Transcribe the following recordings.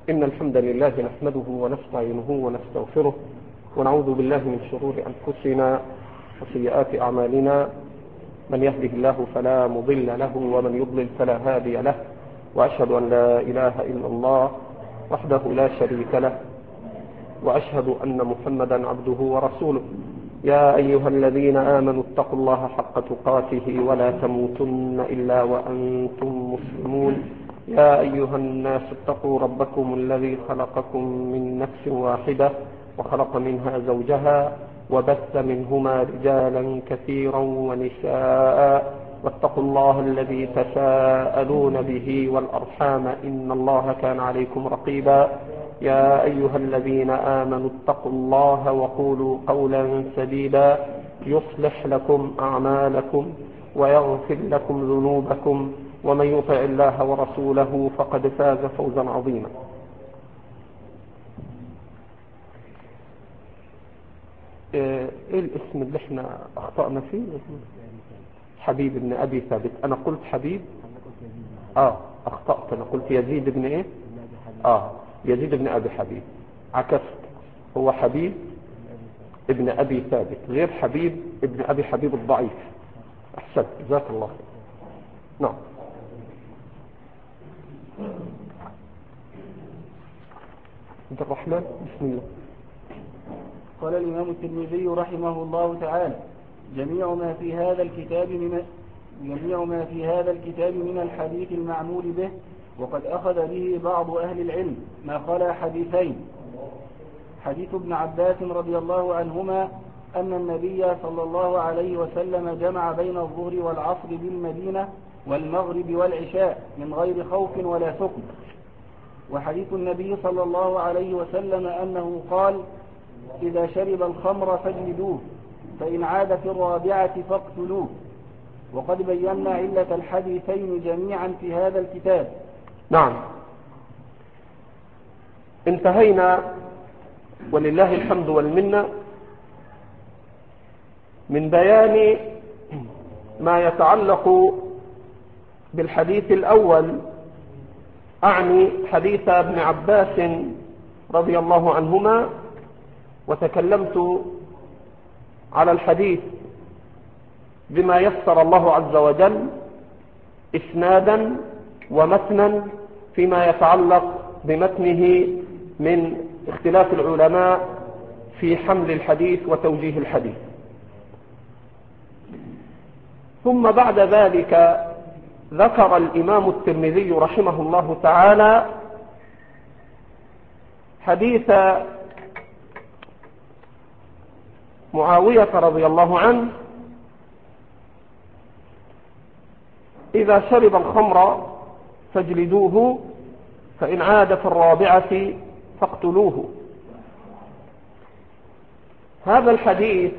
إن الحمد لله نحمده ونستعينه ونستغفره ونعوذ بالله من شرور أنفسنا وسيئات أعمالنا. من يهده الله فلا مضل له ومن يضلل فلا هادي له، وأشهد أن لا إله إلا الله وحده لا شريك له، وأشهد أن محمدا عبده ورسوله. يا أيها الذين آمنوا اتقوا الله حق تقاته ولا تموتن إلا وأنتم مسلمون. يا أيها الناس اتقوا ربكم الذي خلقكم من نفس واحدة وخلق منها زوجها وبث منهما رجالا كثيرا ونساء، واتقوا الله الذي تساءلون به والأرحام إن الله كان عليكم رقيبا. يا أيها الذين آمنوا اتقوا الله وقولوا قولا سديدا يصلح لكم أعمالكم ويغفر لكم ذنوبكم، ومن يطع الله ورسوله فقد فاز فوزا عظيما. ايه الاسم اللي احنا اخطأنا فيه؟ حبيب بن ابي ثابت. انا قلت حبيب، اخطأت، انا قلت يزيد بن ايه؟ يزيد بن ابي حبيب، عكست. هو حبيب ابن ابي ثابت غير حبيب ابن ابي حبيب الضعيف. احسنت، جزاك الله خير. نعم. عبد الرحمن، بسم الله. قال الإمام الترمذي رحمه الله تعالى: جميع ما في هذا الكتاب من الحديث المعمول به، وقد أخذ به بعض أهل العلم، ما خلا حديثين: حديث ابن عباس رضي الله عنهما أن النبي صلى الله عليه وسلم جمع بين الظهر والعصر بالمدينة والمغرب والعشاء من غير خوف ولا سكن. وحديث النبي صلى الله عليه وسلم أنه قال: إذا شرب الخمر فاجلدوه، فإن عاد في الرابعة فاقتلوه. وقد بينا علة الحديثين جميعا في هذا الكتاب. نعم، انتهينا ولله الحمد والمنة من بيان ما يتعلق بالحديث الأول، أعني حديث ابن عباس رضي الله عنهما، وتكلمت على الحديث بما يسر الله عز وجل إسنادا ومتنا فيما يتعلق بمتنه من اختلاف العلماء في حمل الحديث وتوجيه الحديث. ثم بعد ذلك ذكر الإمام الترمذي رحمه الله تعالى حديث معاوية رضي الله عنه: إذا شرب الخمر فاجلدوه، فإن عاد في الرابعة فاقتلوه. هذا الحديث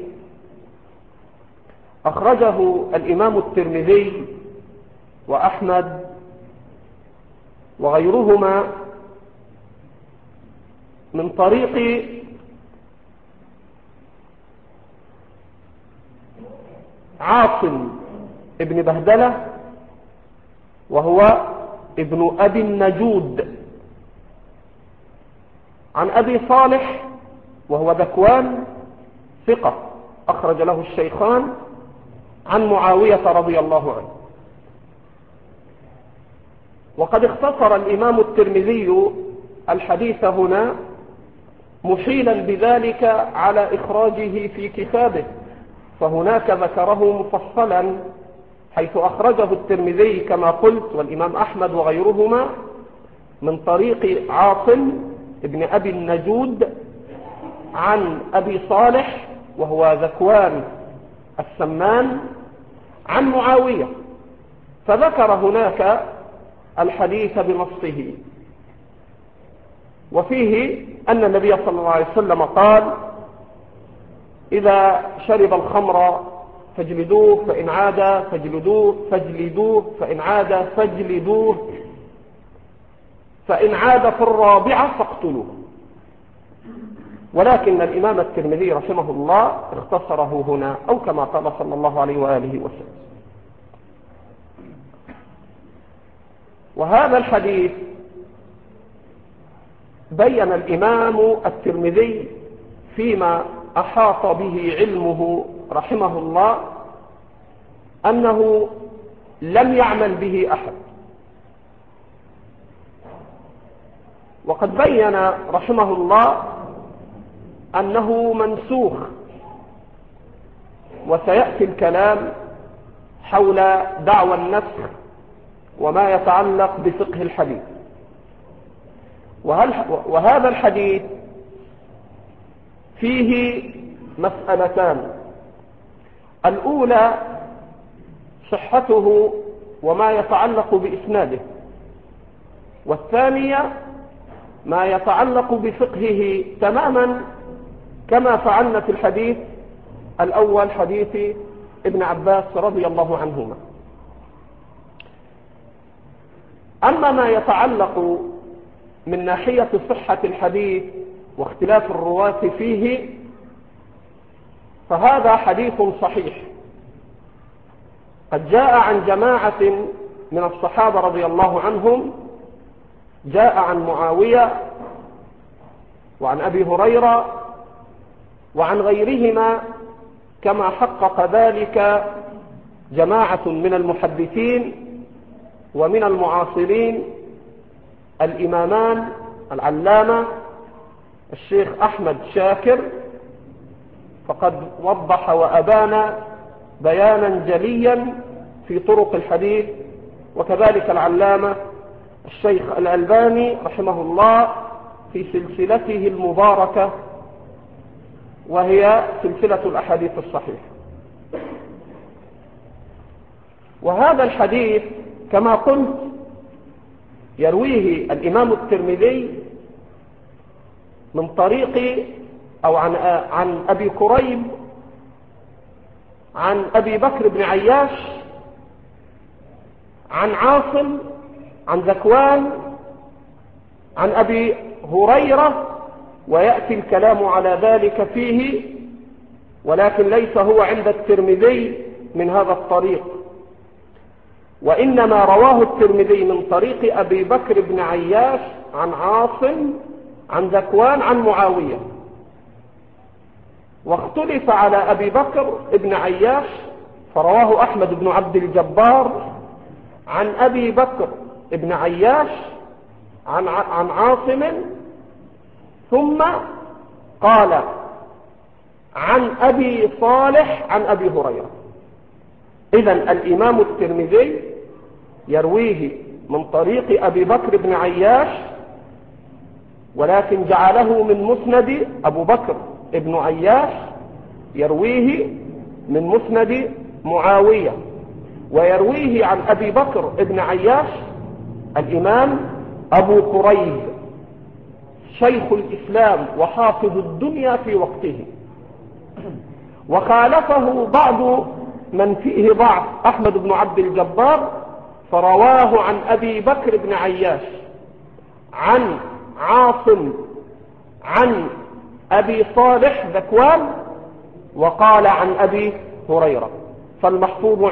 أخرجه الإمام الترمذي وأحمد وغيرهما من طريق عاصم ابن بهدلة، وهو ابن أبي النجود، عن أبي صالح وهو ذكوان ثقة أخرج له الشيخان، عن معاوية رضي الله عنه. وقد اختصر الإمام الترمذي الحديث هنا محيلا بذلك على إخراجه في كتابه، فهناك ذكره مفصلا حيث أخرجه الترمذي كما قلت والإمام أحمد وغيرهما من طريق عاصم ابن أبي النجود عن أبي صالح وهو ذكوان السمان عن معاوية، فذكر هناك الحديث بنصه، وفيه أن النبي صلى الله عليه وسلم قال: إذا شرب الخمر فاجلدوه، فإن عاد فاجلدوه، فإن عاد فاجلدوه، فإن عاد في الرابعة فاقتلوه. ولكن الإمام الترمذي رحمه الله اختصره هنا، أو كما قال صلى الله عليه وآله وسلم. وهذا الحديث بين الإمام الترمذي فيما أحاط به علمه رحمه الله أنه لم يعمل به أحد، وقد بين رحمه الله أنه منسوخ، وسيأتي الكلام حول دعوى النسخ وما يتعلق بفقه الحديث. وهذا الحديث فيه مسألتان: الأولى صحته وما يتعلق بإسناده، والثانية ما يتعلق بفقهه تماما كما فعلنا في الحديث الأول، حديث ابن عباس رضي الله عنهما. أما ما يتعلق من ناحية صحة الحديث واختلاف الرواة فيه فهذا حديث صحيح قد جاء عن جماعة من الصحابة رضي الله عنهم، جاء عن معاوية وعن أبي هريرة وعن غيرهما، كما حقق ذلك جماعة من المحدثين ومن المعاصرين، الإمامان العلامة الشيخ أحمد شاكر، فقد وضح وأبان بيانا جليا في طرق الحديث، وكذلك العلامة الشيخ الألباني رحمه الله في سلسلته المباركة وهي سلسلة الأحاديث الصحيحة. وهذا الحديث كما قلت يرويه الإمام الترمذي من طريق أو عن أبي كريب عن أبي بكر بن عياش عن عاصم عن ذكوان عن أبي هريرة، ويأتي الكلام على ذلك فيه، ولكن ليس هو عند الترمذي من هذا الطريق، وإنما رواه الترمذي من طريق أبي بكر بن عياش عن عاصم عن ذكوان عن معاوية. واختلف على أبي بكر بن عياش فرواه أحمد بن عبد الجبار عن أبي بكر بن عياش عن عاصم، ثم قال عن أبي صالح عن أبي هريرة. إذن الإمام الترمذي يرويه من طريق أبي بكر بن عياش، ولكن جعله من مسند أبو بكر بن عياش يرويه من مسند معاوية، ويرويه عن أبي بكر بن عياش الإمام أبو كريب شيخ الإسلام وحافظ الدنيا في وقته. وخالفه بعض من فيه ضعف أحمد بن عبد الجبار، فرواه عن أبي بكر بن عياش عن عاصم عن أبي صالح ذكوان، وقال عن أبي هريرة. فالمحفوظ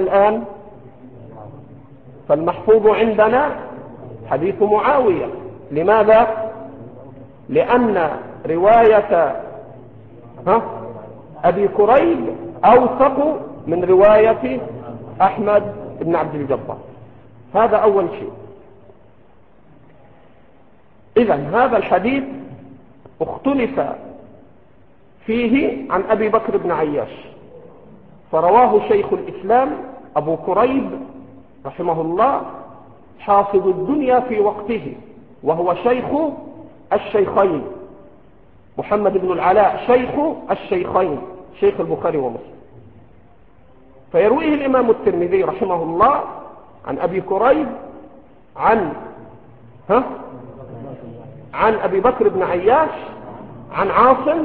عندنا حديث معاوية. لماذا؟ لأن رواية أبي كريب أوثق من رواية أحمد بن عبد الجبار. هذا أول شيء. إذن هذا الحديث اختلف فيه عن أبي بكر بن عياش، فرواه شيخ الإسلام أبو كريب رحمه الله حافظ الدنيا في وقته، وهو شيخ الشيخين، محمد بن العلاء شيخ الشيخين، شيخ البخاري ومسلم. فيرويه الإمام الترمذي رحمه الله عن أبي كريب عن أبي بكر بن عياش عن عاصم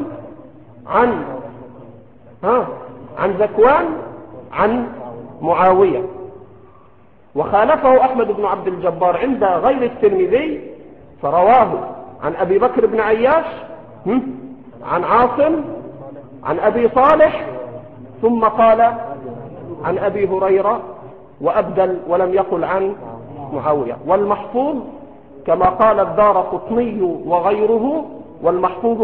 عن ذكوان عن معاوية. وخالفه أحمد بن عبد الجبار عند غير الترمذي، فرواه عن أبي بكر بن عياش عن عاصم عن أبي صالح، ثم قال عن أبي هريرة وأبدل ولم يقل عن معاوية. والمحفوظ كما قال الدارقطني وغيره، والمحفوظ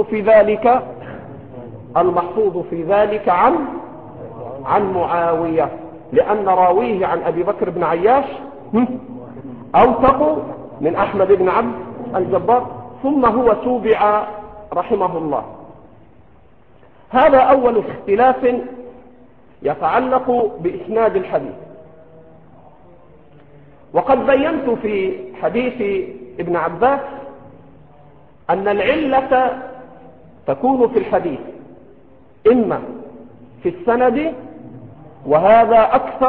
في ذلك عن معاوية، لأن راويه عن أبي بكر بن عياش أوثق من أحمد بن عبد الجبار، ثم هو توبع رحمه الله. هذا أول اختلاف يتعلق بإسناد الحديث. وقد بينت في حديث ابن عباس أن العلة تكون في الحديث إما في السند، وهذا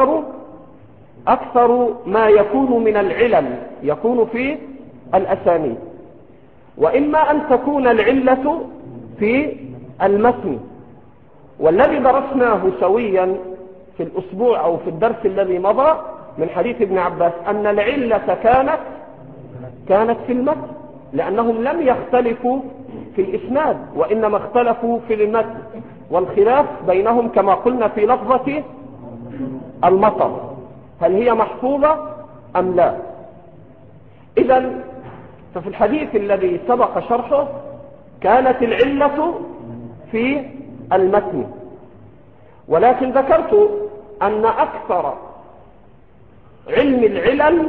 أكثر ما يكون من العلل يكون في الأسانيد، وإما أن تكون العلة في المتن. والذي درسناه سويا في الأسبوع أو في الدرس الذي مضى من حديث ابن عباس أن العلة كانت في المتن، لأنهم لم يختلفوا في الإسناد، وإنما اختلفوا في المتن، والخلاف بينهم كما قلنا في لفظة المطر، هل هي محفوظة أم لا. إذن ففي الحديث الذي سبق شرحه كانت العلة في المتن، ولكن ذكرت أن أكثر علم العلل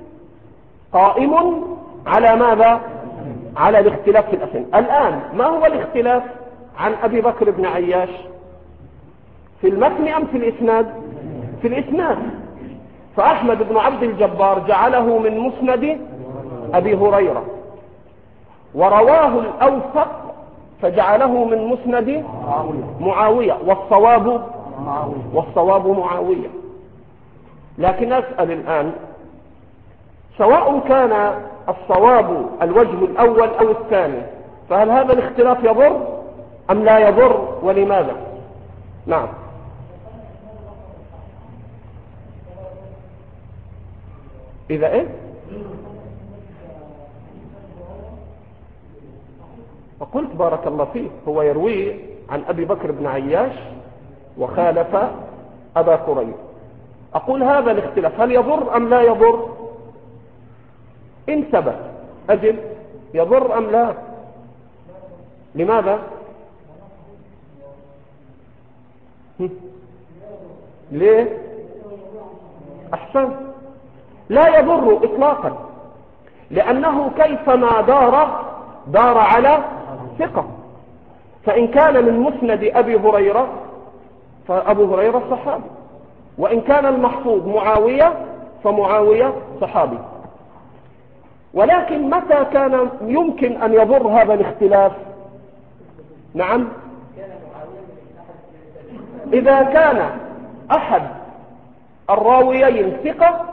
قائم على ماذا؟ على الاختلاف في الأسانيد. الآن ما هو الاختلاف عن أبي بكر بن عياش؟ في المتن أم في الإسناد؟ في الإسناد. فأحمد بن عبد الجبار جعله من مسند أبي هريرة، ورواه الأوثق فجعله من مسند معاوية، والصواب معاوية. لكن أسأل الآن، سواء كان الصواب الوجه الأول أو الثاني، فهل هذا الاختلاف يضر أم لا يضر، ولماذا؟ نعم. إذا إيه؟ وقلت بارك الله فيه هو يروي عن أبي بكر بن عياش وخالف أبا كريب. أقول هذا الاختلاف هل يضر أم لا يضر؟ إن ثبت أجل يضر أم لا؟ لماذا؟ ليه؟ أحسن، لا يضر إطلاقا، لأنه كيفما دار على ثقة. فإن كان من مسند أبي هريرة فأبو هريرة صحابي، وإن كان المحفوظ معاوية فمعاوية صحابي. ولكن متى كان يمكن أن يضر هذا الاختلاف؟ نعم، إذا كان أحد الراويين ثقة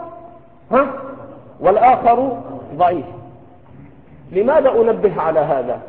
والآخر ضعيف. لماذا أنبه على هذا؟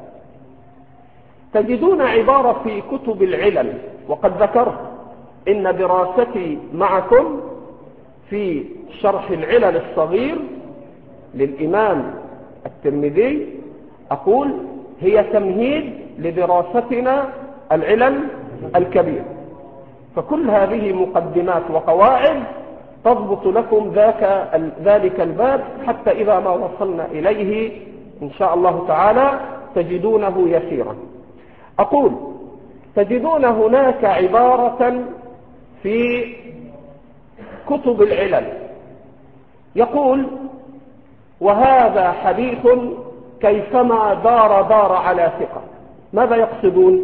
تجدون عبارة في كتب العلل، وقد ذكرت إن دراستي معكم في شرح العلل الصغير للإمام الترمذي، أقول هي تمهيد لدراستنا العلل الكبير، فكل هذه مقدمات وقواعد تضبط لكم ذلك الباب، حتى إذا ما وصلنا إليه إن شاء الله تعالى تجدونه يسيرا. أقول تجدون هناك عبارة في كتب العلل يقول وهذا حديث كيفما دار على ثقة. ماذا يقصدون؟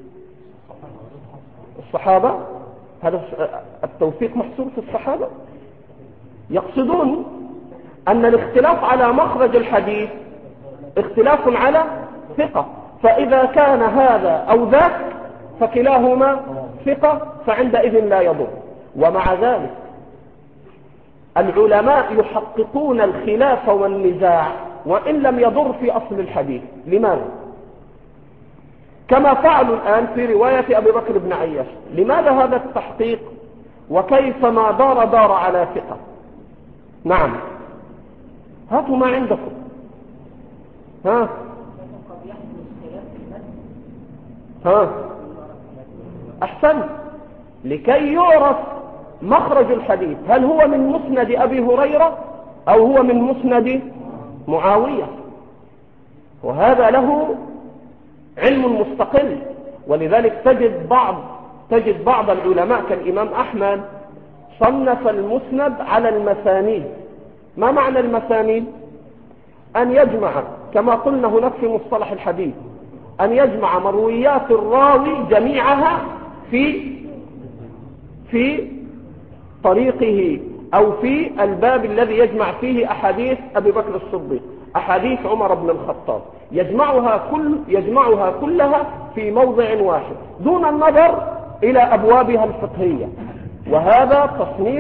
الصحابة؟ هذا التوثيق محصور في الصحابة. يقصدون أن الاختلاف على مخرج الحديث اختلاف على ثقة، فإذا كان هذا أو ذاك فكلاهما ثقة فعندئذ لا يضر. ومع ذلك العلماء يحققون الخلاف والنزاع وإن لم يضر في أصل الحديث. لماذا؟ كما فعلوا الآن في رواية أبي بكر بن عياش. لماذا هذا التحقيق وكيفما دار على ثقة؟ نعم، هاتوا ما عندكم. أحسن، لكي يعرف مخرج الحديث هل هو من مسند أبي هريرة أو هو من مسند معاوية، وهذا له علم مستقل. ولذلك تجد بعض العلماء كالإمام أحمد صنف المسند على المسانيد. ما معنى المسانيد؟ أن يجمع، كما قلنا هناك في مصطلح الحديث، أن يجمع مرويات الراوي جميعها في طريقه، أو في الباب الذي يجمع فيه أحاديث أبي بكر الصديق، أحاديث عمر بن الخطاب، يجمعها كلها في موضع واحد دون النظر إلى أبوابها الفقهية. وهذا تصنيف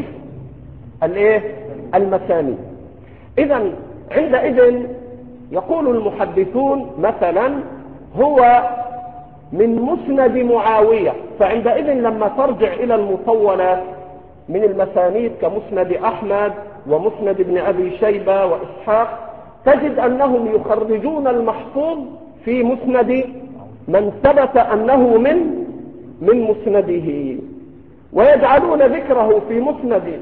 المسانيد. إذن عندئذ يقول المحدثون مثلا هو من مسند معاوية، فعندئذ لما ترجع إلى المطولات من المسانيد كمسند أحمد ومسند ابن أبي شيبة وإسحاق، تجد أنهم يخرجون المحفوظ في مسند من ثبت أنه من مسنده، ويجعلون ذكره في مسند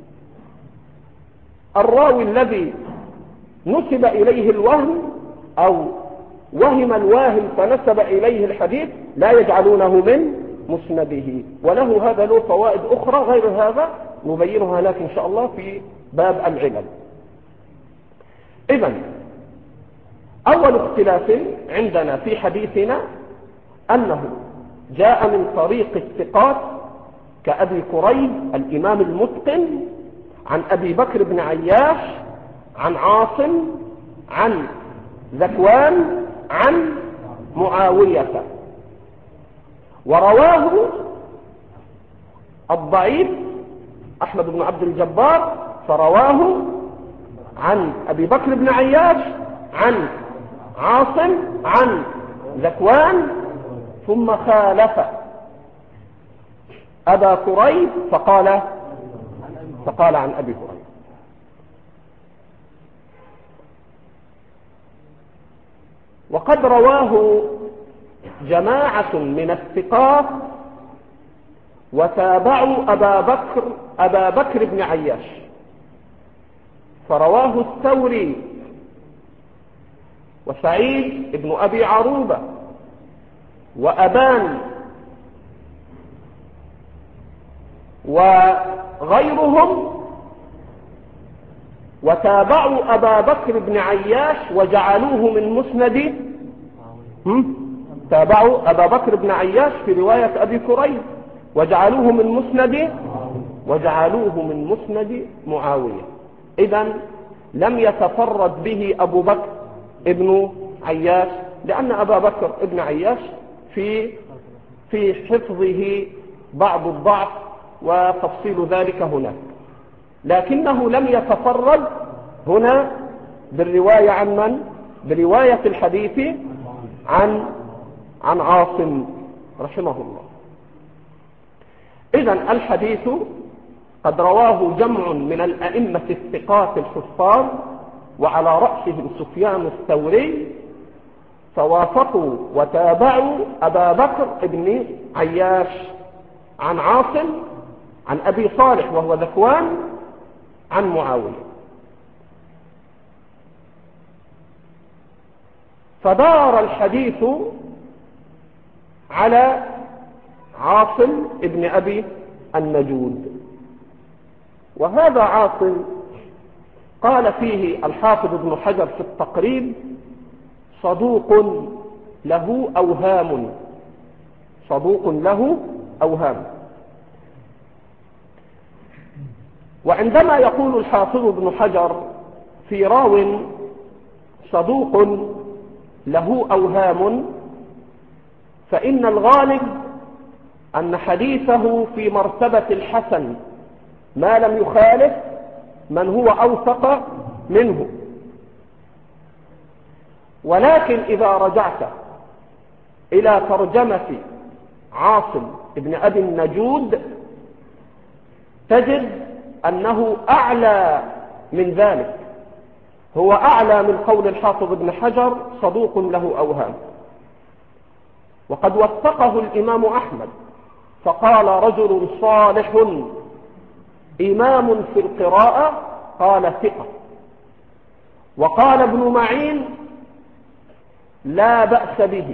الراوي الذي نسب إليه الوهم أو وهم الواهم فنسب إليه الحديث، لا يجعلونه من مسنده. وله هذا له فوائد أخرى غير هذا نبينها لك إن شاء الله في باب العلل. إذن أول اختلاف عندنا في حديثنا أنه جاء من طريق الثقات كأبي كريب الإمام المتقن عن أبي بكر بن عياش عن عاصم عن ذكوان عن معاوية. ورواه الضعيف أحمد بن عبد الجبار فرواه عن أبي بكر بن عياش عن عاصم عن ذكوان، ثم خالف أبا كريب فقال عن أبي كريب. وقد رواه جماعة من الثقات وتابعوا أبا بكر بن عياش، فرواه الثوري وسعيد بن أبي عروبة وأبان وغيرهم، وتابعوا أبا بكر بن عياش وجعلوه من مسند تابعوا أبا بكر بن عياش في رواية أبي كريب وجعلوه من مسند معاوية. إذن لم يتفرد به أبو بكر ابن عياش، لأن أبا بكر ابن عياش في حفظه بعض الضعف وتفصيل ذلك هناك، لكنه لم يتفرد هنا بالرواية عن من؟ برواية الحديث عن عاصم رحمه الله. إذن الحديث قد رواه جمع من الأئمة الثقات الحفاظ وعلى رأسهم سفيان الثوري، فوافقوا وتابعوا أبا بكر ابن عياش عن عاصم عن أبي صالح وهو ذكوان عن معاوية. فدار الحديث على عاصم ابن أبي النجود، وهذا عاصم قال فيه الحافظ ابن حجر في التقريب صدوق له أوهام. وعندما يقول الحافظ ابن حجر في راو صدوق له أوهام، فإن الغالب أن حديثه في مرتبة الحسن ما لم يخالف من هو أوثق منه. ولكن إذا رجعت إلى ترجمة عاصم ابن أبي النجود تجد أنه أعلى من ذلك، هو أعلى من قول الحافظ ابن حجر صدوق له أوهام. وقد وثقه الإمام أحمد فقال رجل صالح إمام في القراءة، قال ثقة. وقال ابن معين لا بأس به.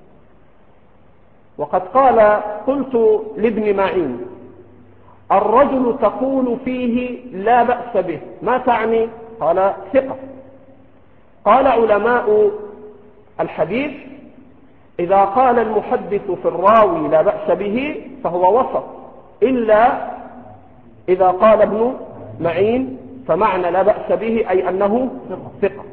وقد قلت لابن معين الرجل تقول فيه لا بأس به ما تعني؟ قال ثقة. قال علماء الحديث إذا قال المحدث في الراوي لا بأس به فهو وسط، إلا إذا قال ابن معين فمعنى لا بأس به أي أنه ثقة.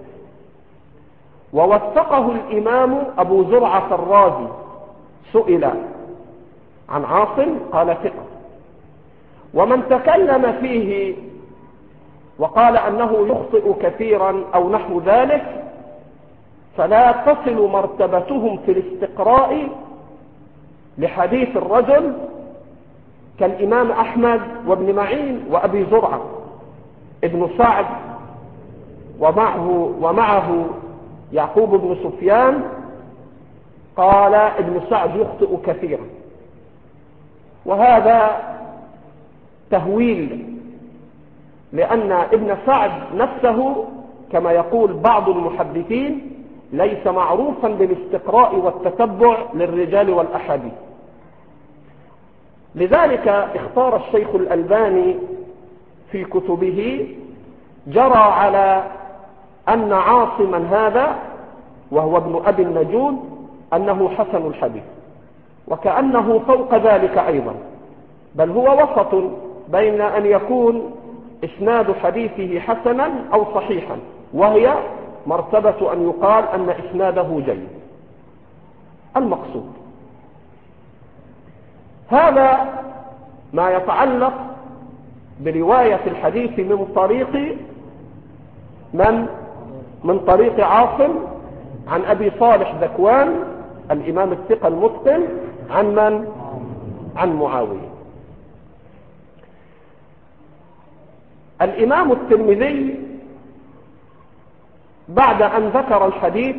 ووثقه الإمام أبو زرعة الرازي، سئل عن عاصم قال ثقة. ومن تكلم فيه وقال أنه يخطئ كثيرا أو نحو ذلك فلا تصل مرتبتهم في الاستقراء لحديث الرجل كالإمام أحمد وابن معين وأبي زرعة ابن سعد ومعه يعقوب بن سفيان. قال ابن سعد يخطئ كثيرا، وهذا تهويل، لأن ابن سعد نفسه كما يقول بعض المحدثين ليس معروفا بالاستقراء والتتبع للرجال والأحاديث. لذلك اختار الشيخ الألباني في كتبه جرى على أن عاصما هذا وهو ابن أبي النجود أنه حسن الحديث، وكأنه فوق ذلك أيضا، بل هو وسط بين أن يكون إسناد حديثه حسنا أو صحيحا، وهي مرتبة أن يقال أن إسناده جيد. المقصود هذا ما يتعلق برواية الحديث من طريق عاصم عن أبي صالح ذكوان الإمام الثقة المتقن عن معاوية. الإمام الترمذي بعد أن ذكر الحديث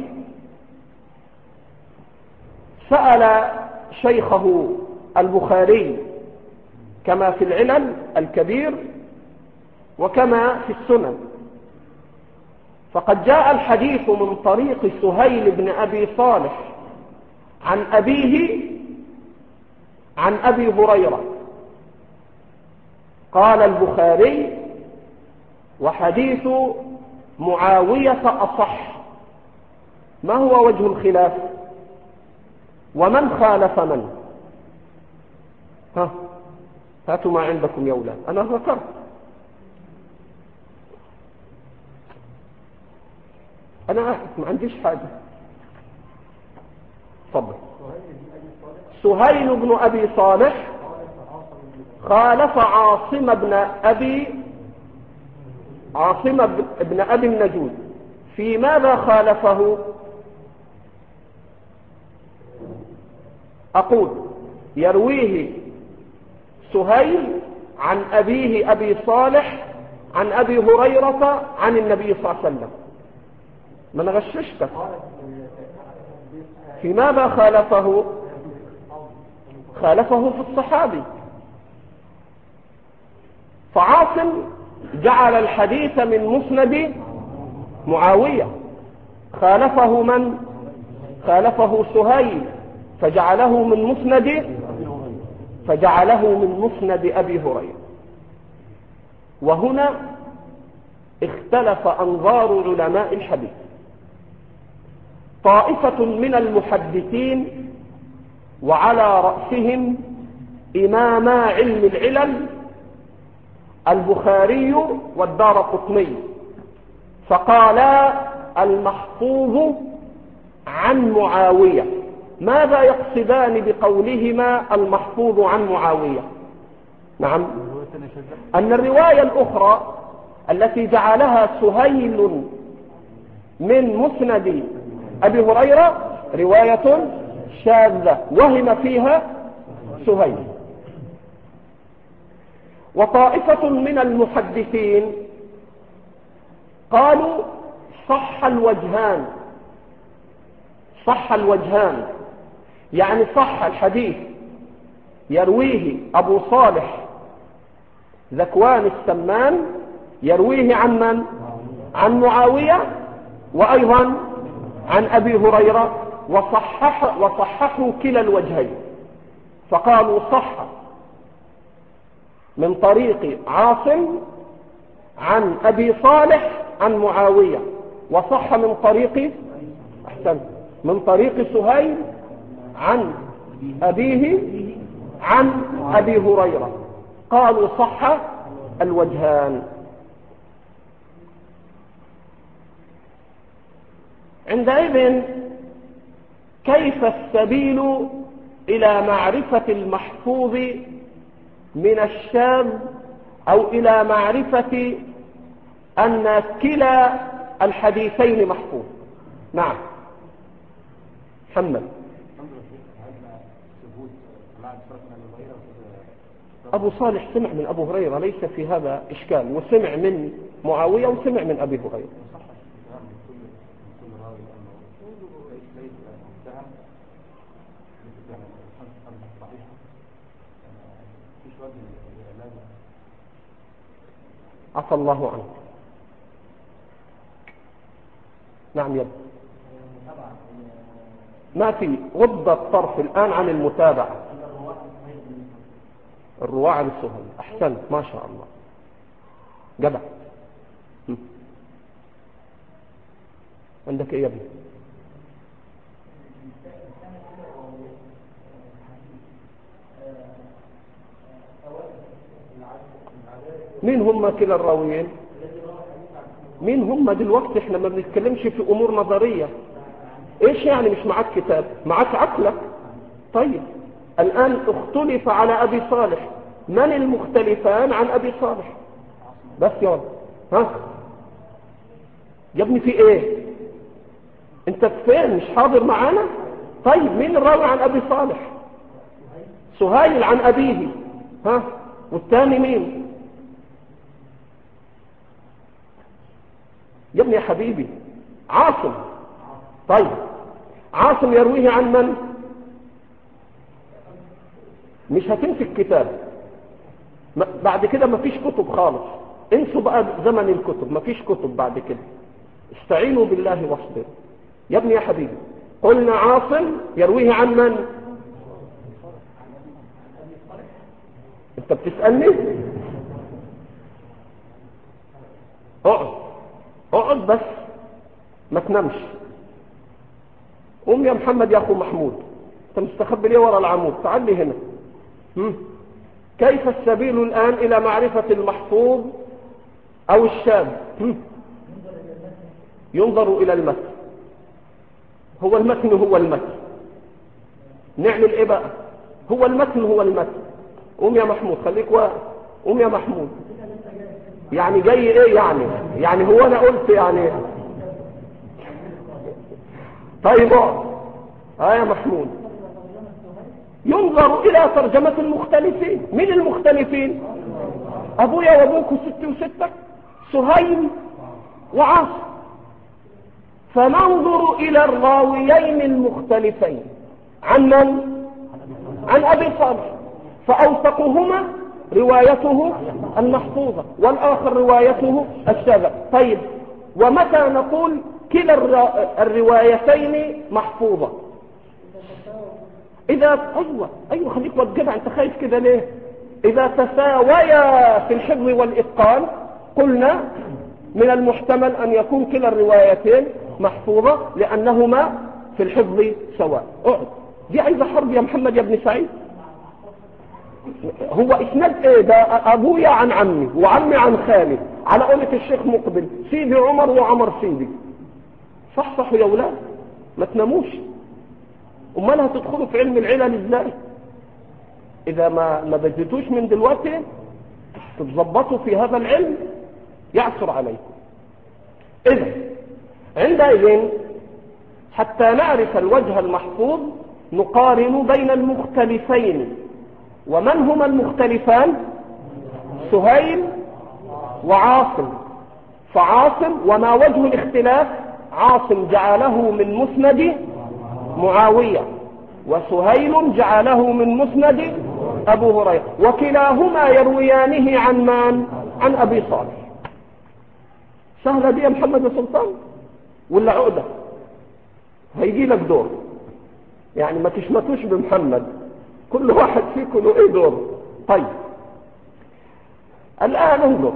سأل شيخه البخاري كما في العلل الكبير وكما في السنن، فقد جاء الحديث من طريق سهيل بن أبي صالح عن أبيه عن أبي هريرة. قال البخاري وحديث معاوية أصح. ما هو وجه الخلاف؟ ومن خالف من؟ هاتوا ما عندكم يا أولاد، أنا ذكرت. أنا ما عنديش حاجة. تفضل. سهيل بن أبي صالح خالف عاصم بن أبي النجود. في ماذا خالفه؟ أقول يرويه سهيل عن أبيه أبي صالح عن أبي هريرة عن النبي صلى الله عليه وسلم. من غششتك؟ في ماذا خالفه؟ خالفه في الصحابي. فعاصم جعل الحديث من مسند معاوية، خالفه من؟ خالفه سهيل فجعله من مسند أبي هريرة. وهنا اختلف أنظار علماء الحديث. طائفة من المحدثين وعلى رأسهم إماما علم العلل البخاري والدارقطني، فقالا المحفوظ عن معاوية. ماذا يقصدان بقولهما المحفوظ عن معاوية؟ نعم، أن الرواية الأخرى التي جعلها سهيل من مسند أبي هريرة رواية شاذة وهم فيها سهيل. وطائفة من المحدثين قالوا صح الوجهان، يعني صح الحديث يرويه أبو صالح ذكوان السمان، يرويه عن من؟ عن معاوية وأيضا عن أبي هريرة، وصححوا كلا الوجهين، فقالوا صح من طريق عاصم عن أبي صالح عن معاوية، وصح من طريق من طريق سهيل عن أبيه عن أبي هريرة، قالوا صح الوجهان. عندئذ كيف السبيل إلى معرفة المحفوظ من الشاذ، أو إلى معرفة أن كلا الحديثين محفوظ؟ نعم محمد. أبو صالح سمع من أبو هريرة، ليس في هذا إشكال، وسمع من معاوية وسمع من أبي هريرة. عفى الله عنه. نعم يبقى ما في غض الطرف الآن عن المتابعة. الرواة عن السهل. أحسنت ما شاء الله جدع. عندك ايه يا ابني؟ مين هم كلا الراويين؟ مين هم دلوقتي؟ احنا ما بنتكلمش في امور نظرية. ايش يعني مش معك كتاب؟ معك عقلك. طيب الان اختلف على ابي صالح، من المختلفان عن ابي صالح؟ بس يا ولد ها يا ابني في ايه؟ انت فين؟ مش حاضر معانا؟ طيب مين الراوي عن ابي صالح؟ سهيل عن ابيه. ها والثاني مين يا ابني يا حبيبي؟ عاصم. طيب عاصم يرويه عن من؟ مش هتمسك كتاب بعد كده، مفيش كتب خالص. انسوا بقى زمن الكتب، مفيش كتب بعد كده. استعينوا بالله واصبروا يا ابني يا حبيبي. قلنا عاصم يرويه عن من؟ انت بتسألني؟ اقعد بس ما تنامش. قوم يا محمد يا اخو محمود، انت مستخبي ليه ورا العمود؟ تعال لي هنا. كيف السبيل الآن إلى معرفة المحفوظ أو الشاذ؟ ينظر إلى المتن. هو المتن هو المتن. نعمل إيه بقى؟ هو المتن هو المتن. قوم يا محمود خليك واقف. قوم يا محمود. يعني جاي إيه يعني هو أنا قلت يعني؟ طيب اقعد. يا محمود ينظر إلى ترجمة المختلفين. من المختلفين؟ أبويا وأبوك وستي وستك، سهيل وعاصم. فننظر إلى الراويين المختلفين عن من؟ عن أبي صالح. فأوثقهما روايته المحفوظة، والآخر روايته الشاذة. طيب ومتى نقول كلا الروايتين محفوظة؟ إذا أيوة خليك وجدع، أنت خايف كده ليه؟ إذا تساويا في الحفظ والإتقان قلنا من المحتمل أن يكون كلا الروايتين محفوظة، لأنهما في الحفظ سواء. اقعد. دي عايزة حرب يا محمد يا ابن سعيد. هو إسناد إيه ده؟ أبويا عن عمي وعمي عن خالي، على قولة الشيخ مقبل سيدي عمر وعمر سيدي. صحصحوا يا ولاد ما تناموش. امال هتدخلوا في علم العلل ازاي؟ اذا ما بديتوش من دلوقتي تتظبطوا في هذا العلم يعثر عليكم. اذا عندئذ حتى نعرف الوجه المحفوظ نقارن بين المختلفين. ومن هما المختلفان؟ سهيل وعاصم. فعاصم وما وجه الاختلاف؟ عاصم جعله من مسند معاوية، وسهيل جعله من مسند أبو هريرة، وكلاهما يرويانه عن من؟ عن أبي صالح. سهلة دي يا محمد يا سلطان ولا عقدة؟ هيجي لك دور، يعني ما تشمتوش بمحمد، كل واحد فيكم له ايه دور. طيب الآن انظر،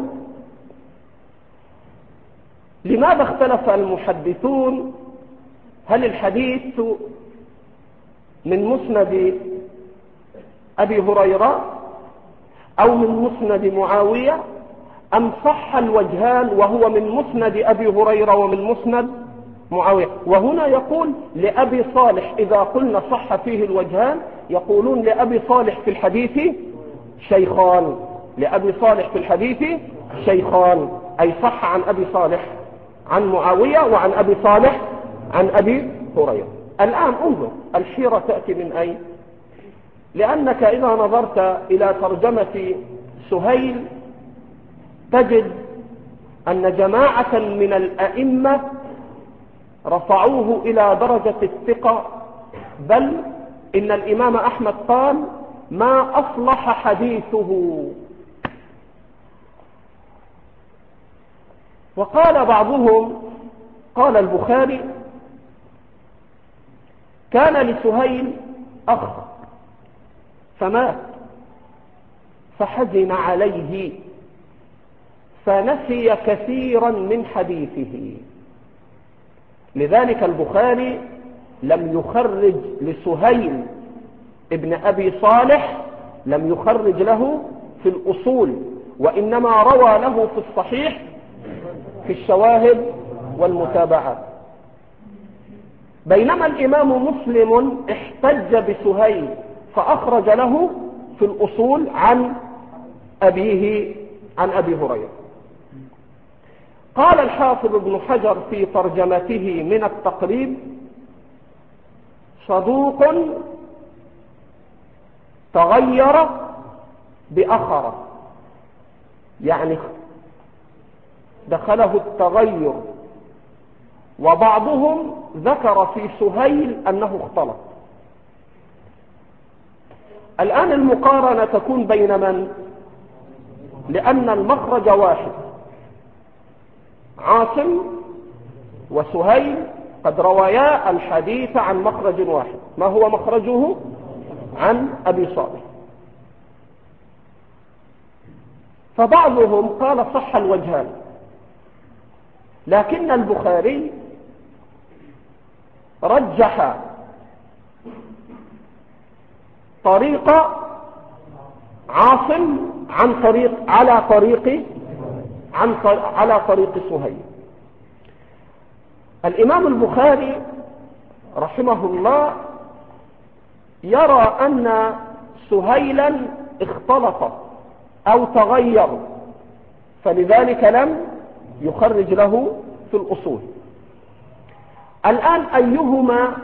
لماذا اختلف المحدثون؟ هل الحديث من مسند أبي هريرة أو من مسند معاوية أم صح الوجهان وهو من مسند أبي هريرة ومن مسند معاوية؟ وهنا يقول لأبي صالح، إذا قلنا صح فيه الوجهان يقولون لأبي صالح في الحديث شيخان، لأبي صالح في الحديث شيخان، أي صح عن أبي صالح عن معاوية وعن أبي صالح عن أبي هريرة. الآن انظر، الحيرة تأتي من أين؟ لأنك إذا نظرت إلى ترجمة سهيل تجد أن جماعة من الأئمة رفعوه إلى درجة الثقة، بل إن الإمام أحمد قال ما أصلح حديثه. وقال بعضهم، قال البخاري كان لسهيل أخ فمات فحزن عليه فنسي كثيرا من حديثه، لذلك البخاري لم يخرج لسهيل ابن أبي صالح، لم يخرج له في الأصول، وإنما روى له في الصحيح في الشواهد والمتابعات. بينما الإمام مسلم احتج بسهيل فأخرج له في الأصول عن أبيه عن أبي هريرة. قال الحافظ ابن حجر في ترجمته من التقريب صدوق تغير بأخر، يعني دخله التغير، وبعضهم ذكر في سهيل أنه اختلط. الآن المقارنة تكون بين من؟ لأن المخرج واحد، عاصم وسهيل قد روايا الحديث عن مخرج واحد، ما هو مخرجه؟ عن أبي صالح. فبعضهم قال صح الوجهان، لكن البخاري رجح طريق عاصم عن طريق على طريق سهيل. الإمام البخاري رحمه الله يرى أن سهيلا اختلط أو تغير، فلذلك لم يخرج له في الأصول. الآن أيهما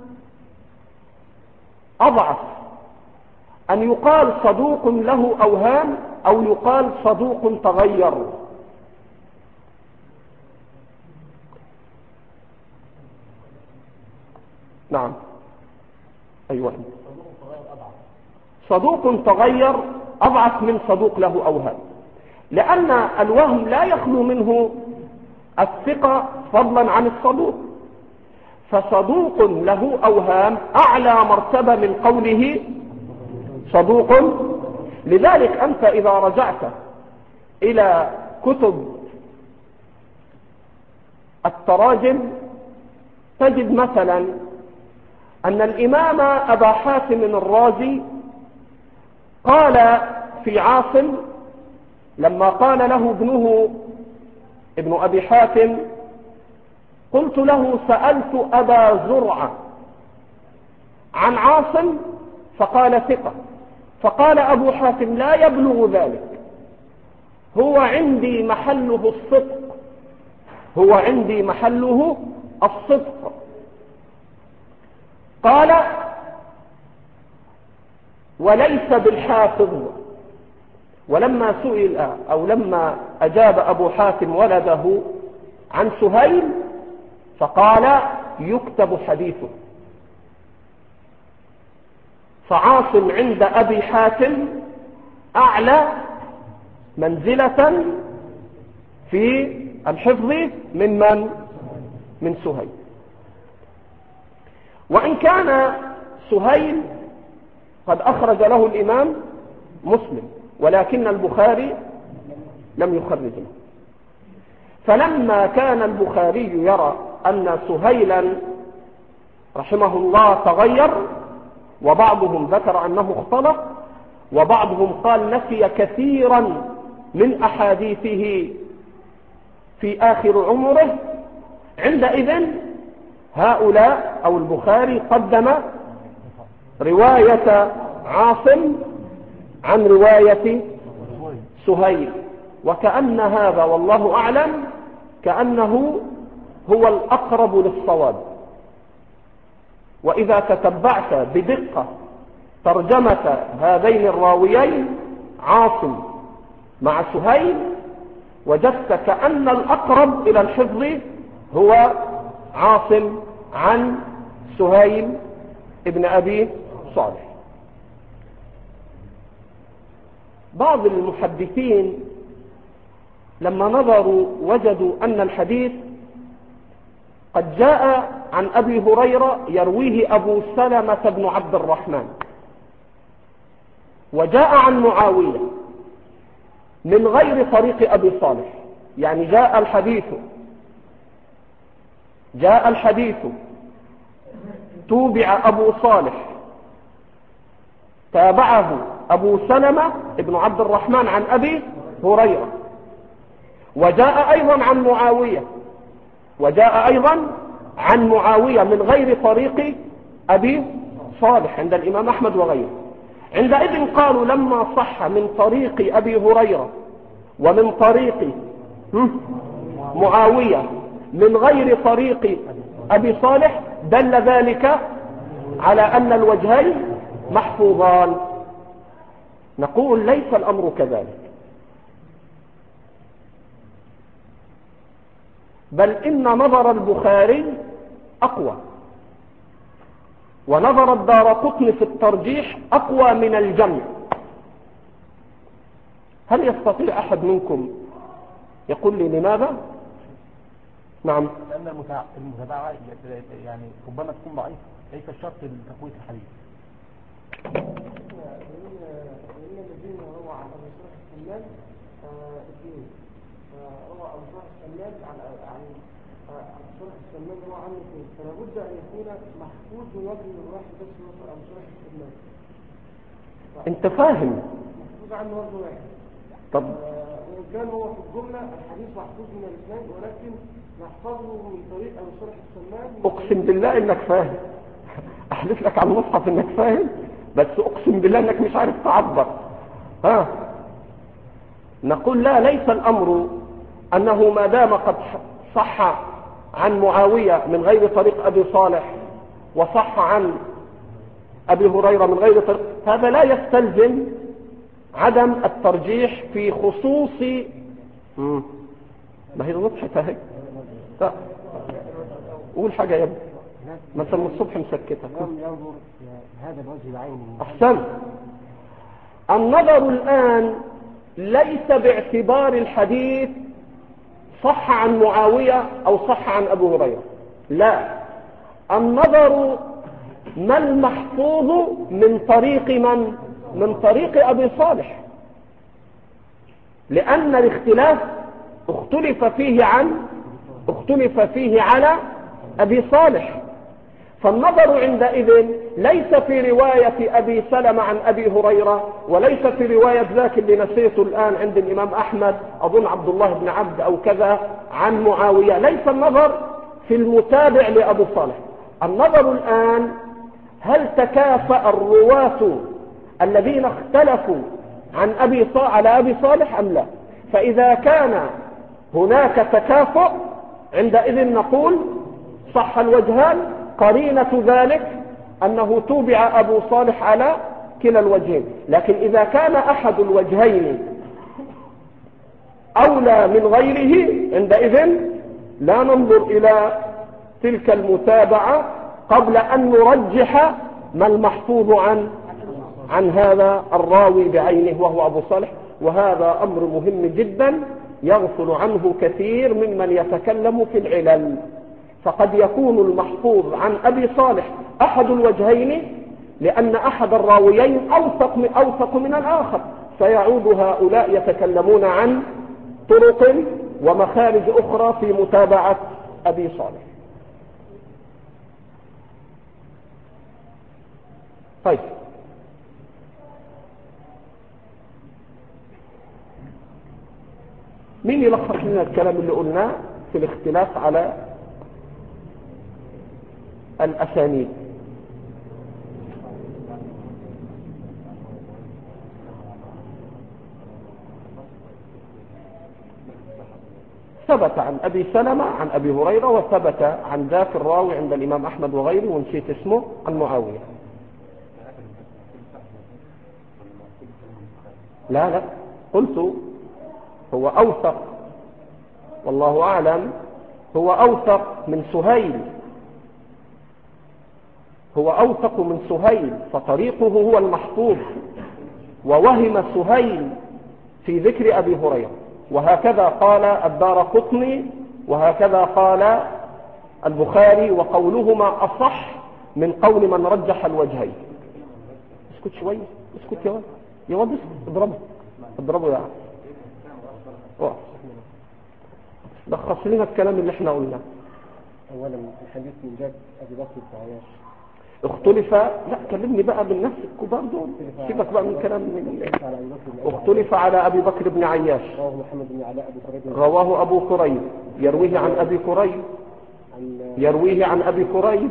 أضعف، أن يقال صدوق له أوهام أو يقال صدوق تغير؟ نعم أيوة، صدوق تغير أضعف من صدوق له أوهام، لأن الوهم لا يخلو منه الثقة فضلا عن الصدوق، فصدوق له أوهام أعلى مرتبة من قوله صدوق. لذلك أنت إذا رجعت إلى كتب التراجم تجد مثلا أن الإمام أبا حاتم الرازي قال في عاصم لما قال له ابن أبي حاتم قلت له سألت أبا زرعة عن عاصم فقال ثقة، فقال أبو حاتم لا يبلغ ذلك، هو عندي محله الصدق، هو عندي محله الصدق. قال وليس بالحافظ. ولما سئل أو لما أجاب أبو حاتم ولده عن سهيل فقال يكتب حديثه. فعاصم عند أبي حاتم أعلى منزلة في الحفظ من من؟ من سهيل. وإن كان سهيل قد أخرج له الإمام مسلم، ولكن البخاري لم يخرج له. فلما كان البخاري يرى أن سهيلا رحمه الله تغير، وبعضهم ذكر أنه اختلط، وبعضهم قال نسي كثيرا من أحاديثه في آخر عمره، عندئذ هؤلاء أو البخاري قدم رواية عاصم عن رواية سهيل، وكأن هذا والله أعلم كأنه هو الأقرب للصواب. وإذا تتبعت بدقة ترجمة هذين الراويين عاصم مع سهيل وجدت كأن الأقرب إلى الحفظ هو عاصم عن سهيل ابن أبي صالح. بعض المحدثين لما نظروا وجدوا أن الحديث قد جاء عن أبي هريرة يرويه أبو سلمة بن عبد الرحمن، وجاء عن معاوية من غير طريق أبي صالح، يعني جاء الحديث توبع أبو صالح تابعه أبو سلمة بن عبد الرحمن عن أبي هريرة، وجاء أيضا عن معاوية من غير طريق أبي صالح عند الإمام أحمد وغيره. عندئذ قالوا لما صح من طريق أبي هريرة ومن طريق معاوية من غير طريق أبي صالح دل ذلك على أن الوجهين محفوظان. نقول ليس الأمر كذلك، بل إن نظر البخاري أقوى، ونظر الدارقطني في الترجيح أقوى من الجمع. هل يستطيع أحد منكم يقول لي لماذا؟ نعم. لأن المتابعة يعني ربما تكون ضعيفة، ليس الشرط لتقوية الحديث. الذين روى عن أبي صالح السمان اثنين، روى أبو صالح السمان عن أبو صالح السمان روى عنه اثنين، فلا بد أن يكون محفوظ من وجه الواحد بس وصل أبو صالح السمان. أنت فاهم؟ محفوظ عنه وجه واحد. طب وإن كان هو في الجملة الحديث محفوظ من الاثنين، ولكن نحفظه من طريق أبو صالح السمان. أقسم بالله إنك فاهم، أحلف لك على المصحف إنك فاهم، بس أقسم بالله إنك مش عارف تعبر. نقول لا، ليس الأمر أنه ما دام قد صح عن معاوية من غير طريق أبي صالح وصح عن أبي هريرة من غير طريق، هذا لا يستلزم عدم الترجيح في خصوص ما هي وضحت اهي. قول حاجة يا ابني، ما انت من الصبح مسكتك. ينظر هذا الوجه بعينه. احسن. النظر الآن ليس باعتبار الحديث صح عن معاوية أو صح عن أبو هريرة، لا، النظر ما المحفوظ من طريق من طريق أبي صالح، لأن الاختلاف اختلف فيه على أبي صالح. فالنظر عندئذ ليس في رواية أبي سلمة عن أبي هريرة، وليس في رواية ذاك اللي نسيته الآن عند الإمام أحمد، أظن عبد الله بن عبد أو كذا، عن معاوية. ليس النظر في المتابع لأبو صالح. النظر الآن هل تكافأ الرواة الذين اختلفوا عن على أبي صالح أم لا؟ فإذا كان هناك تكافؤ عندئذ نقول صح الوجهان. قرينة ذلك أنه توبع أبو صالح على كلا الوجهين. لكن إذا كان أحد الوجهين أولى من غيره عندئذ لا ننظر إلى تلك المتابعة قبل أن نرجح ما المحفوظ عن هذا الراوي بعينه وهو أبو صالح. وهذا أمر مهم جدا يغفل عنه كثير ممن يتكلم في العلل، فقد يكون المحفوظ عن أبي صالح أحد الوجهين لأن أحد الراويين أوثق من الآخر، فيعود هؤلاء يتكلمون عن طرق ومخارج أخرى في متابعة أبي صالح. طيب، مين يلخص لنا الكلام اللي قلناه في الاختلاف على الأسانيد؟ ثبت عن أبي سلمة عن أبي هريرة، وثبت عن ذاك الراوي عند الإمام أحمد وغيره ونسيت اسمه عن معاوية. لا قلت هو أوثق، والله أعلم، هو أوثق من سهيل، هو أوثق من سهيل، فطريقه هو المحفوظ، ووهم سهيل في ذكر أبي هريرة، وهكذا قال الدارقطني، وهكذا قال البخاري، وقولهما أصح من قول من رجح الوجهين. اسكت شوية، اسكت يا واد، اضربه يا عم. لخص لنا الكلام اللي احنا قلناه. اولا الحديث من جاب ابي بكر بن عياش اختلف، لا كلمني بقى بالناس الكبار دول، سيبك بقى من كلام اختلف على ابي بكر بن عياش. رواه محمد بن علاء ابو كريب، رواه ابو كريب، يرويه عن ابي كريب، يرويه عن ابي كريب،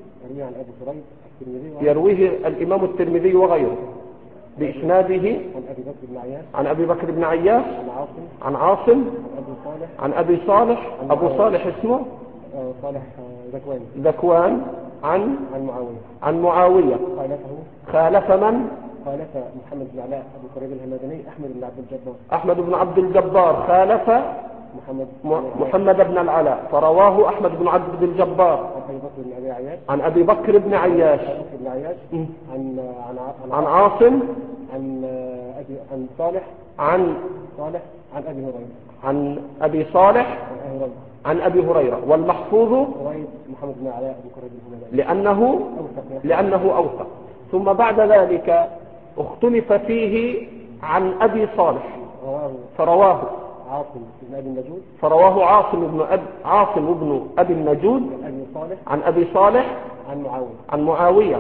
يرويه الامام الترمذي وغيره بإسناده عن أبي بكر بن عياش، عن عاصم، عن أبي صالح، أبو صالح اسمه صالح ذكوان، عن معاوية. خالف من؟ خالف محمد بن علاء أبو كريب الهمداني أحمد بن عبد الجبار خالف محمد بن العلاء، فرواه أحمد بن عبد الجبار عن أبي بكر بن عياش، عن عاصم، عن صالح، عن أبي هريرة، عن أبي صالح، عن أبي هريرة. والمحفوظ محمد بن علاء أبو كريب لأنه أوثق. ثم بعد ذلك اختلف فيه عن أبي صالح، فرواه عاصم بن أبي النجود عن أبي صالح عن معاوية.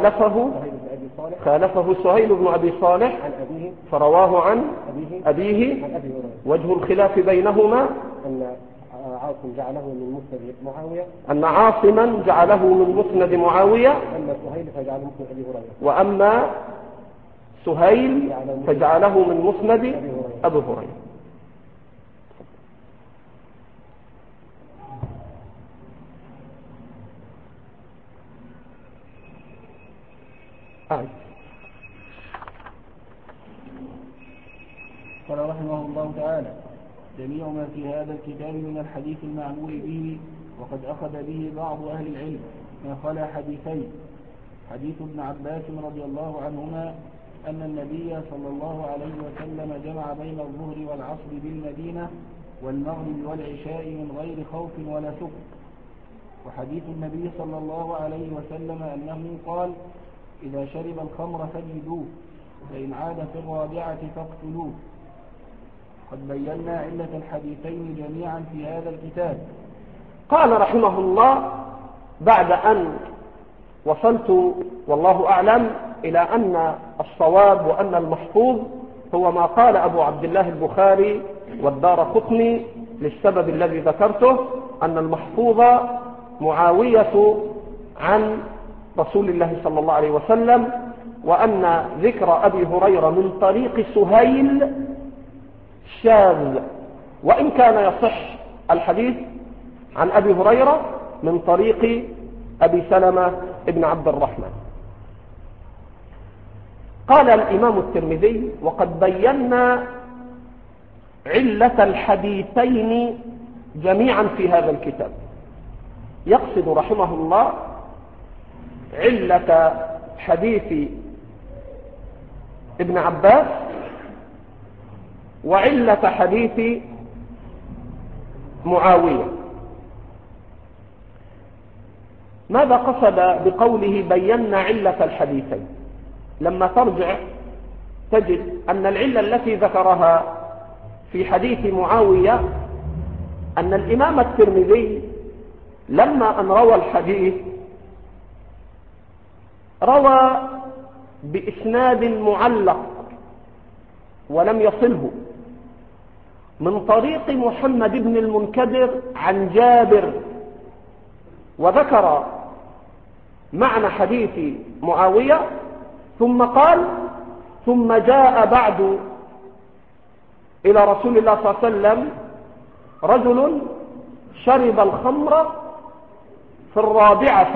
خالفه سهيل بن أبي صالح فرواه عن أبيه. وجه الخلاف بينهما عاصم جعله من مسند معاوية، أن عاصما جعله من مسند معاوية، أما سهيل فجعله من مسند أبي هريرة، وأما سهيل فجعله من مسند أبي هريرة. قال رحمه الله تعالى: جميع ما في هذا الكتاب من الحديث المعمول به وقد أخذ به بعض أهل العلم ما خلا حديثين: حديث ابن عباس رضي الله عنهما أن النبي صلى الله عليه وسلم جمع بين الظهر والعصر بالمدينة والمغرب والعشاء من غير خوف ولا سكر. وحديث النبي صلى الله عليه وسلم أنه قال: إذا شرب الخمر فجلدوه، فإن عاد في الرابعة فاقتلوه. قد بينا علة الحديثين جميعا في هذا الكتاب. قال رحمه الله بعد أن وصلت والله أعلم إلى أن الصواب وأن المحفوظ هو ما قال أبو عبد الله البخاري والدارقطني للسبب الذي ذكرته، أن المحفوظ معاوية عن رسول الله صلى الله عليه وسلم، وأن ذكر أبي هريرة من طريق سهيل شاذ، وإن كان يصح الحديث عن أبي هريرة من طريق أبي سلمة ابن عبد الرحمن. قال الإمام الترمذي: وقد بينا علة الحديثين جميعا في هذا الكتاب. يقصد رحمه الله علة حديث ابن عباس وعلة حديث معاوية. ماذا قصد بقوله بينا علة الحديثين؟ لما ترجع تجد أن العلة التي ذكرها في حديث معاوية أن الإمام الترمذي لما أن روى الحديث روى بإسناد معلق ولم يصله من طريق محمد بن المنكدر عن جابر، وذكر معنى حديث معاوية ثم قال ثم جاء بعد إلى رسول الله صلى الله عليه وسلم رجل شرب الخمر في الرابعة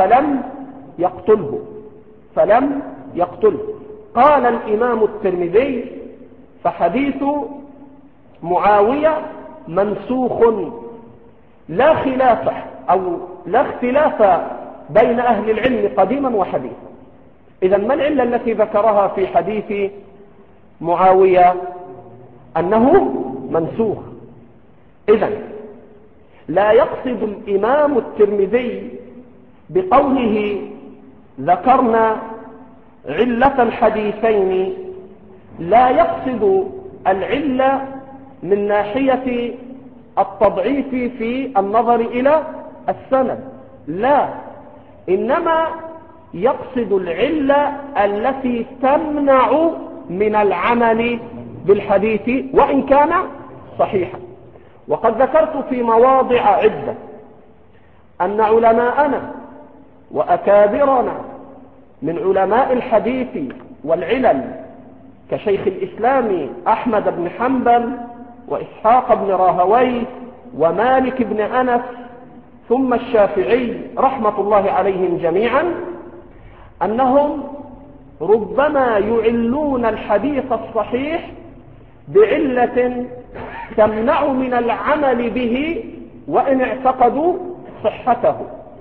فلم يقتله. قال الإمام الترمذي فحديث معاوية منسوخ لا خلاف أو لا اختلاف بين أهل العلم قديما وحديثا. إذا ما العلة التي ذكرها في حديث معاوية؟ أنه منسوخ. إذا لا يقصد الإمام الترمذي بقوله ذكرنا علة الحديثين لا يقصد العلة من ناحية التضعيف في النظر إلى السند، لا، إنما يقصد العلة التي تمنع من العمل بالحديث وإن كان صحيحا. وقد ذكرت في مواضع عدة أن علماءنا وأكابرنا من علماء الحديث والعلل كشيخ الإسلام أحمد بن حنبل وإسحاق بن راهويه ومالك بن أنس ثم الشافعي رحمة الله عليهم جميعا أنهم ربما يعلون الحديث الصحيح بعلة تمنع من العمل به وإن اعتقدوا صحته،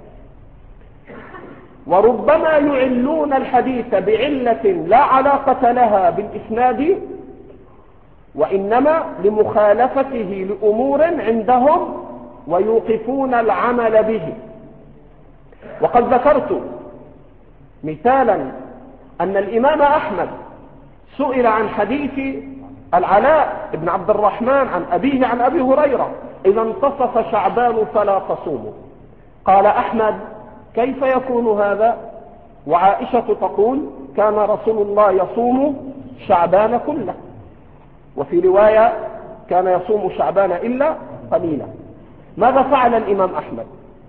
وربما يعلون الحديث بعلة لا علاقة لها بالإسناد وإنما لمخالفته لأمور عندهم ويوقفون العمل به. وقد ذكرت مثالا أن الإمام أحمد سئل عن حديث العلاء بن عبد الرحمن عن أبيه عن أبي هريرة إذا انتصف شعبان فلا تصوموا. قال أحمد كيف يكون هذا؟ وعائشة تقول كان رسول الله يصوم شعبان كله، وفي رواية كان يصوم شعبان إلا قليلا. ماذا فعل الإمام أحمد؟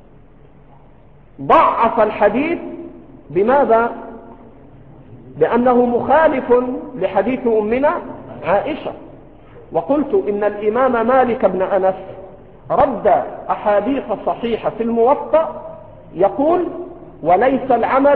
ضعف الحديث. بماذا؟ لأنه مخالف لحديث أمنا عائشة. وقلت إن الإمام مالك بن أنس رد أحاديث صحيحة في الموطأ يقول وليس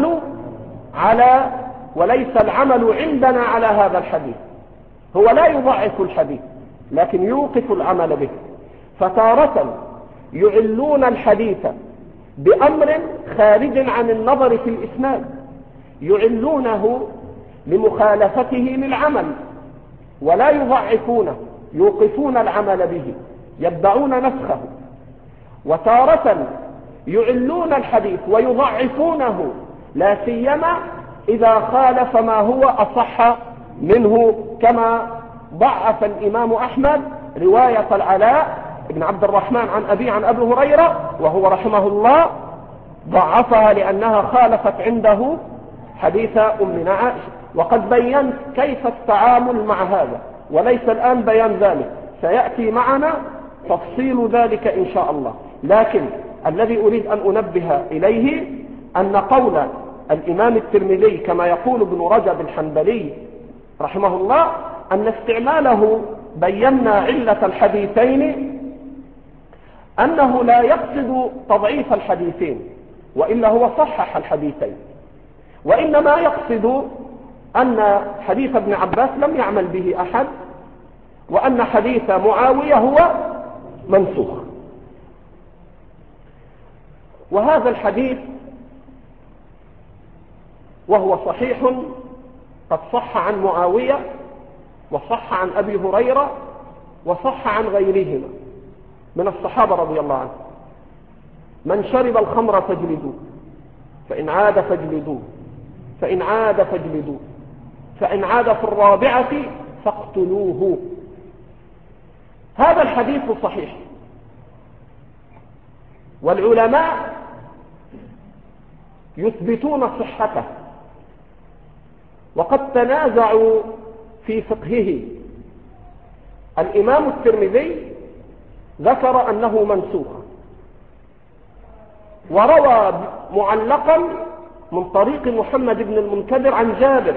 العمل عندنا على هذا الحديث. هو لا يضعف الحديث لكن يوقف العمل به. فتارة يعلون الحديث بأمر خارج عن النظر في الإسناد، يعلونه لمخالفته للعمل ولا يضعفونه، يوقفون العمل به، يدعون نسخه. وتارة يعلون الحديث ويضعفونه لا سيما إذا خالف ما هو أصح منه، كما ضعف الإمام أحمد رواية العلاء بن عبد الرحمن عن أبي عن أبي هريرة، وهو رحمه الله ضعفها لأنها خالفت عنده حديث أمنا عائشة. وقد بينت كيف التعامل مع هذا، وليس الآن بيان ذلك، سيأتي معنا تفصيل ذلك إن شاء الله. لكن الذي أريد أن أنبه إليه أن قول الإمام الترمذي كما يقول ابن رجب الحنبلي رحمه الله أن استعماله بينا علة الحديثين أنه لا يقصد تضعيف الحديثين، وإلا هو صحح الحديثين، وإنما يقصد أن حديث ابن عباس لم يعمل به أحد، وأن حديث معاوية هو منسوخ. وهذا الحديث وهو صحيح قد صح عن معاوية وصح عن أبي هريرة وصح عن غيرهما، من الصحابة رضي الله عنهم: من شرب الخمر فاجلدوه، فإن عاد فاجلدوه، فإن عاد فاجلدوه، فإن عاد في الرابعة فاقتلوه. هذا الحديث صحيح، والعلماء يثبتون صحته، وقد تنازعوا في فقهه. الإمام الترمذي ذكر أنه منسوخ، وروى معلقا من طريق محمد بن المنكدر عن جابر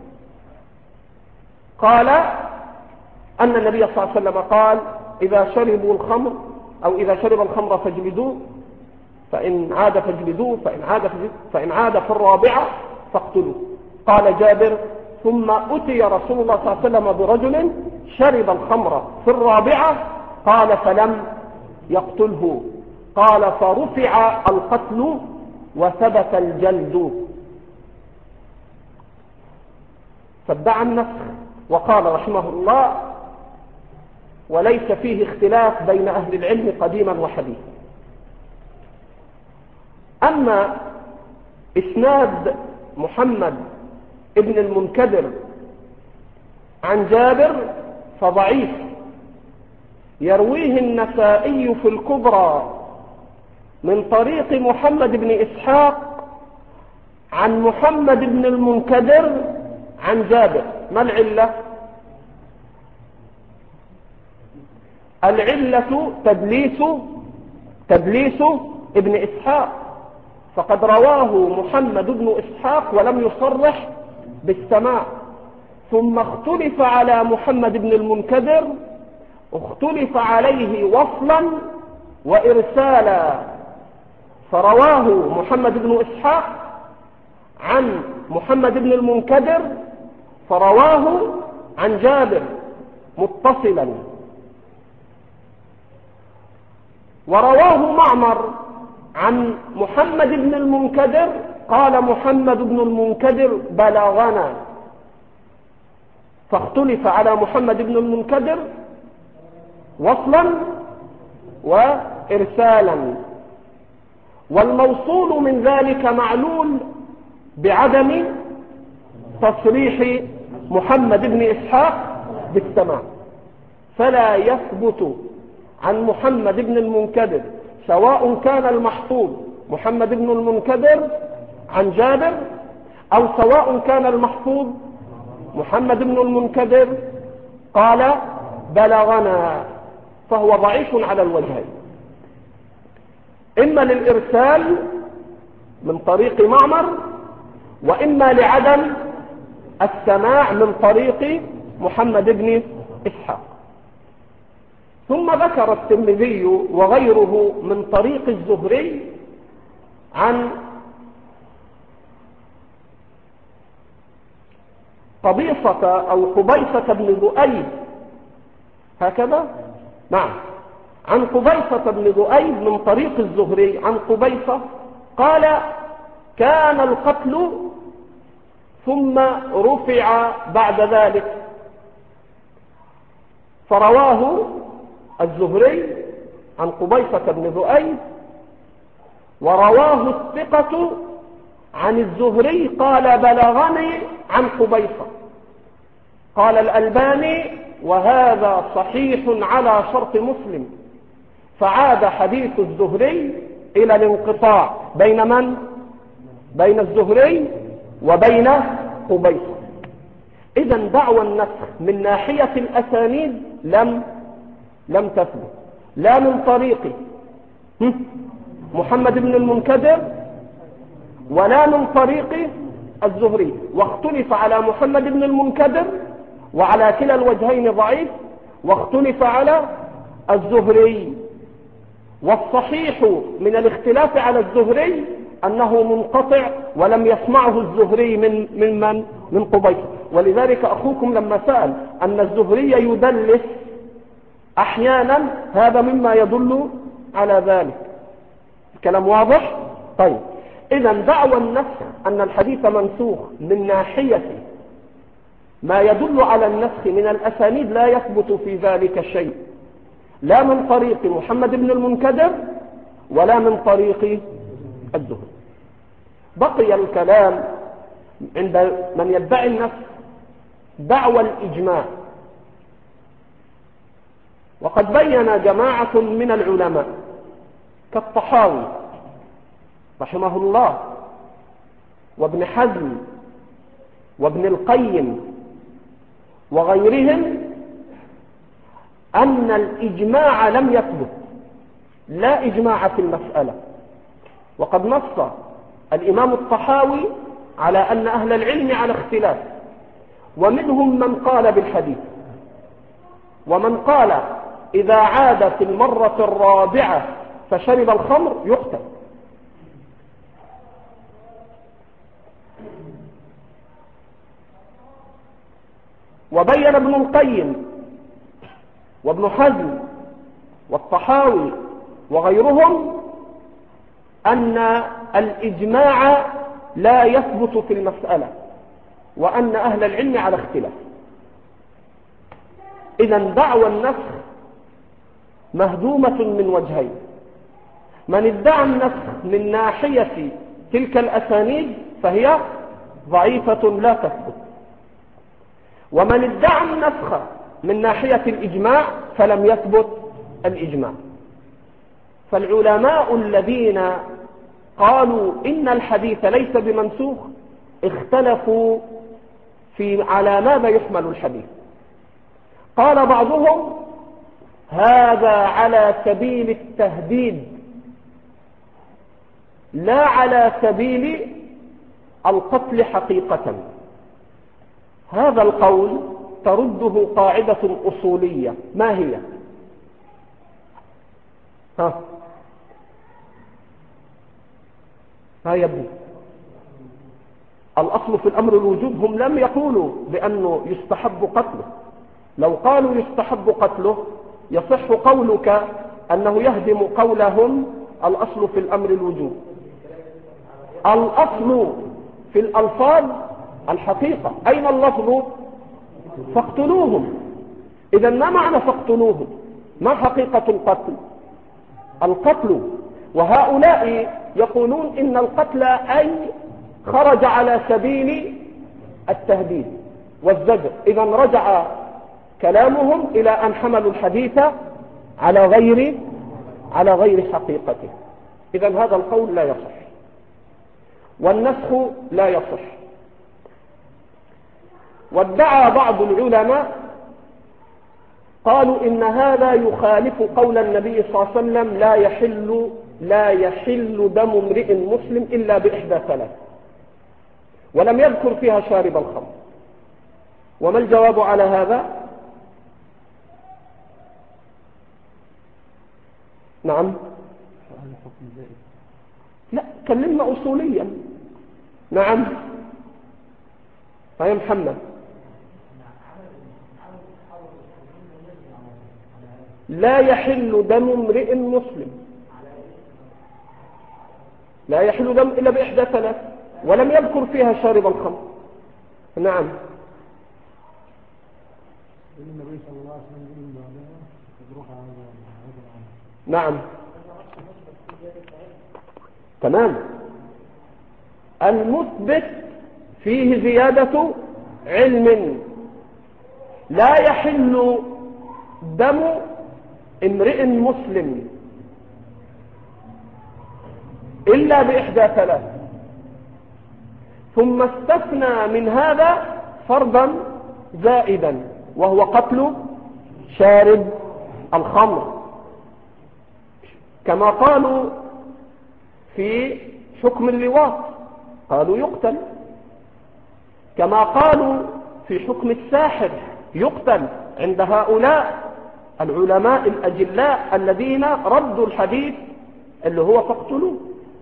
قال أن النبي صلى الله عليه وسلم قال: إذا شربوا الخمر أو إذا شرب الخمر فاجلدوه، فإن عاد فاجلدوه، فإن عاد في الرابعة فاقتلوه. قال جابر: ثم أتي رسول الله صلى الله عليه وسلم برجل شرب الخمر في الرابعة، قال: فلم يقتله. قال: فرفع القتل وثبت الجلد. فادعى النسخ، وقال رحمه الله: وليس فيه اختلاف بين أهل العلم قديما وحديثا. أما إسناد محمد ابن المنكدر عن جابر فضعيف، يرويه النسائي في الكبرى من طريق محمد بن إسحاق عن محمد بن المنكدر عن جابر. ما العلة؟ العلة تدليس ابن إسحاق، فقد رواه محمد بن إسحاق ولم يصرح بالسماع. ثم اختلف على محمد بن المنكدر، اختلف عليه وصلا وإرسالا، فرواه محمد بن إسحاق عن محمد بن المنكدر، فرواه عن جابر متصلا. ورواه معمر عن محمد بن المنكدر، قال محمد بن المنكدر: بلغنا. فاختلف على محمد بن المنكدر وصلا وإرسالا، والموصول من ذلك معلول بعدم تصريح محمد بن إسحاق بالسماع، فلا يثبت عن محمد بن المنكدر، سواء كان المحفوظ محمد بن المنكدر عن جابر، أو سواء كان المحفوظ محمد بن المنكدر قال بلغنا، فهو ضعيف على الوجهين: إما للإرسال من طريق معمر، وإما لعدم السماع من طريق محمد بن إسحاق. ثم ذكر الترمذي وغيره من طريق الزهري عن قبيصة أو قبيصة بن ذؤيب، هكذا؟ نعم، عن قبيصة بن ذؤيب من طريق الزهري عن قبيصة قال: كان القتل ثم رفع بعد ذلك. فرواه الزهري عن قبيصة بن ذؤيب، ورواه الثقة عن الزهري قال: بلغني عن قبيصة. قال الألباني: وهذا صحيح على شرط مسلم. فعاد حديث الزهري إلى الانقطاع بين من؟ بين الزهري وبين قبيصة. إذن دعوى النسخ من ناحية الأسانيد لم تثبت، لا من طريق محمد بن المنكدر ولا من طريق الزهري، واختلف على محمد بن المنكدر، وعلى كلا الوجهين ضعيف، واختلف على الزهري. والصحيح من الاختلاف على الزهري أنه منقطع ولم يسمعه الزهري من قبيصة. ولذلك أخوكم لما سأل أن الزهري يدلس أحيانا، هذا مما يدل على ذلك. الكلام واضح؟ طيب، إذن دعوى النسخ أن الحديث منسوخ من ناحية ما يدل على النسخ من الأسانيد لا يثبت في ذلك شيء. لا من طريق محمد بن المنكدر ولا من طريق الزهري. بقي الكلام عند من يدعي النفس دعوى الإجماع. وقد بين جماعة من العلماء كالطحاوي رحمه الله وابن حزم وابن القيم وغيرهم أن الإجماع لم يثبت، لا إجماع في المسألة. وقد نص الإمام الطحاوي على أن أهل العلم على اختلاف، ومنهم من قال بالحديث، ومن قال إذا عاد في المرة الرابعة فشرب الخمر يقتل. وبين ابن القيم وابن حزم والطحاوي وغيرهم أن الإجماع لا يثبت في المسألة، وأن أهل العلم على اختلاف. إذن دعوى النسخ مهدومة من وجهين: من ادعى النسخ من ناحية تلك الأسانيد فهي ضعيفة لا تثبت، ومن ادعى النسخ من ناحية الإجماع فلم يثبت الإجماع. فالعلماء الذين قالوا إن الحديث ليس بمنسوخ اختلفوا على ماذا يحمل الحديث. قال بعضهم هذا على سبيل التهديد لا على سبيل القتل حقيقة. هذا القول ترده قاعدة أصولية، ما هي؟ ها يبدو الأصل في الأمر الوجوب. هم لم يقولوا بأنه يستحب قتله. لو قالوا يستحب قتله يصح قولك أنه يهدم قولهم الأصل في الأمر الوجوب. الأصل في الألفاظ الحقيقة. أين اللفظ؟ فاقتلوهم. إذا ما معنى فاقتلوهم؟ ما حقيقة القتل؟ القتل. وهؤلاء يقولون إن القتل أي خرج على سبيل التهديد والزجر. إذا رجع كلامهم إلى أن حملوا الحديث على غير حقيقته. إذا هذا القول لا يصح، والنسخ لا يصح. وادعى بعض العلماء قالوا إن هذا يخالف قول النبي صلى الله عليه وسلم لا يحل دم امرئ مسلم إلا بإحدى ثلاث، ولم يذكر فيها شارب الخمر. وما الجواب على هذا؟ نعم، لا كلمنا أصوليا. نعم يا محمد. لا يحل دم امرئ مسلم، لا يحل دم إلا بإحدى ثلاث، ولم يذكر فيها شارب الخمر. نعم. نعم تمام. المثبت فيه زيادة علم. لا يحل دم امرئ مسلم إلا بإحدى ثلاث، ثم استثنى من هذا فرضا زائدا وهو قتل شارب الخمر، كما قالوا في حكم اللواط قالوا يقتل، كما قالوا في حكم الساحر يقتل عند هؤلاء العلماء الأجلاء الذين ردوا الحديث اللي هو فاقتلوه.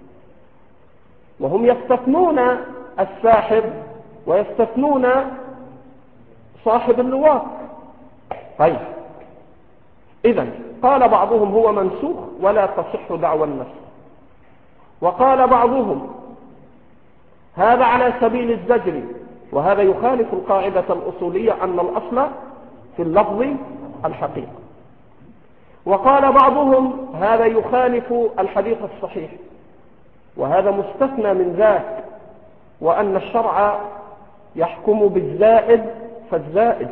وهم يستثنون الساحر ويستثنون صاحب اللواط. طيب، إذن قال بعضهم هو منسوخ ولا تصح دعوى النسخ، وقال بعضهم هذا على سبيل الزجر، وهذا يخالف القاعدة الأصولية أن الأصل في اللفظ الحقيقة. وقال بعضهم هذا يخالف الحديث الصحيح، وهذا مستثنى من ذاك، وأن الشرع يحكم بالزائد فالزائد.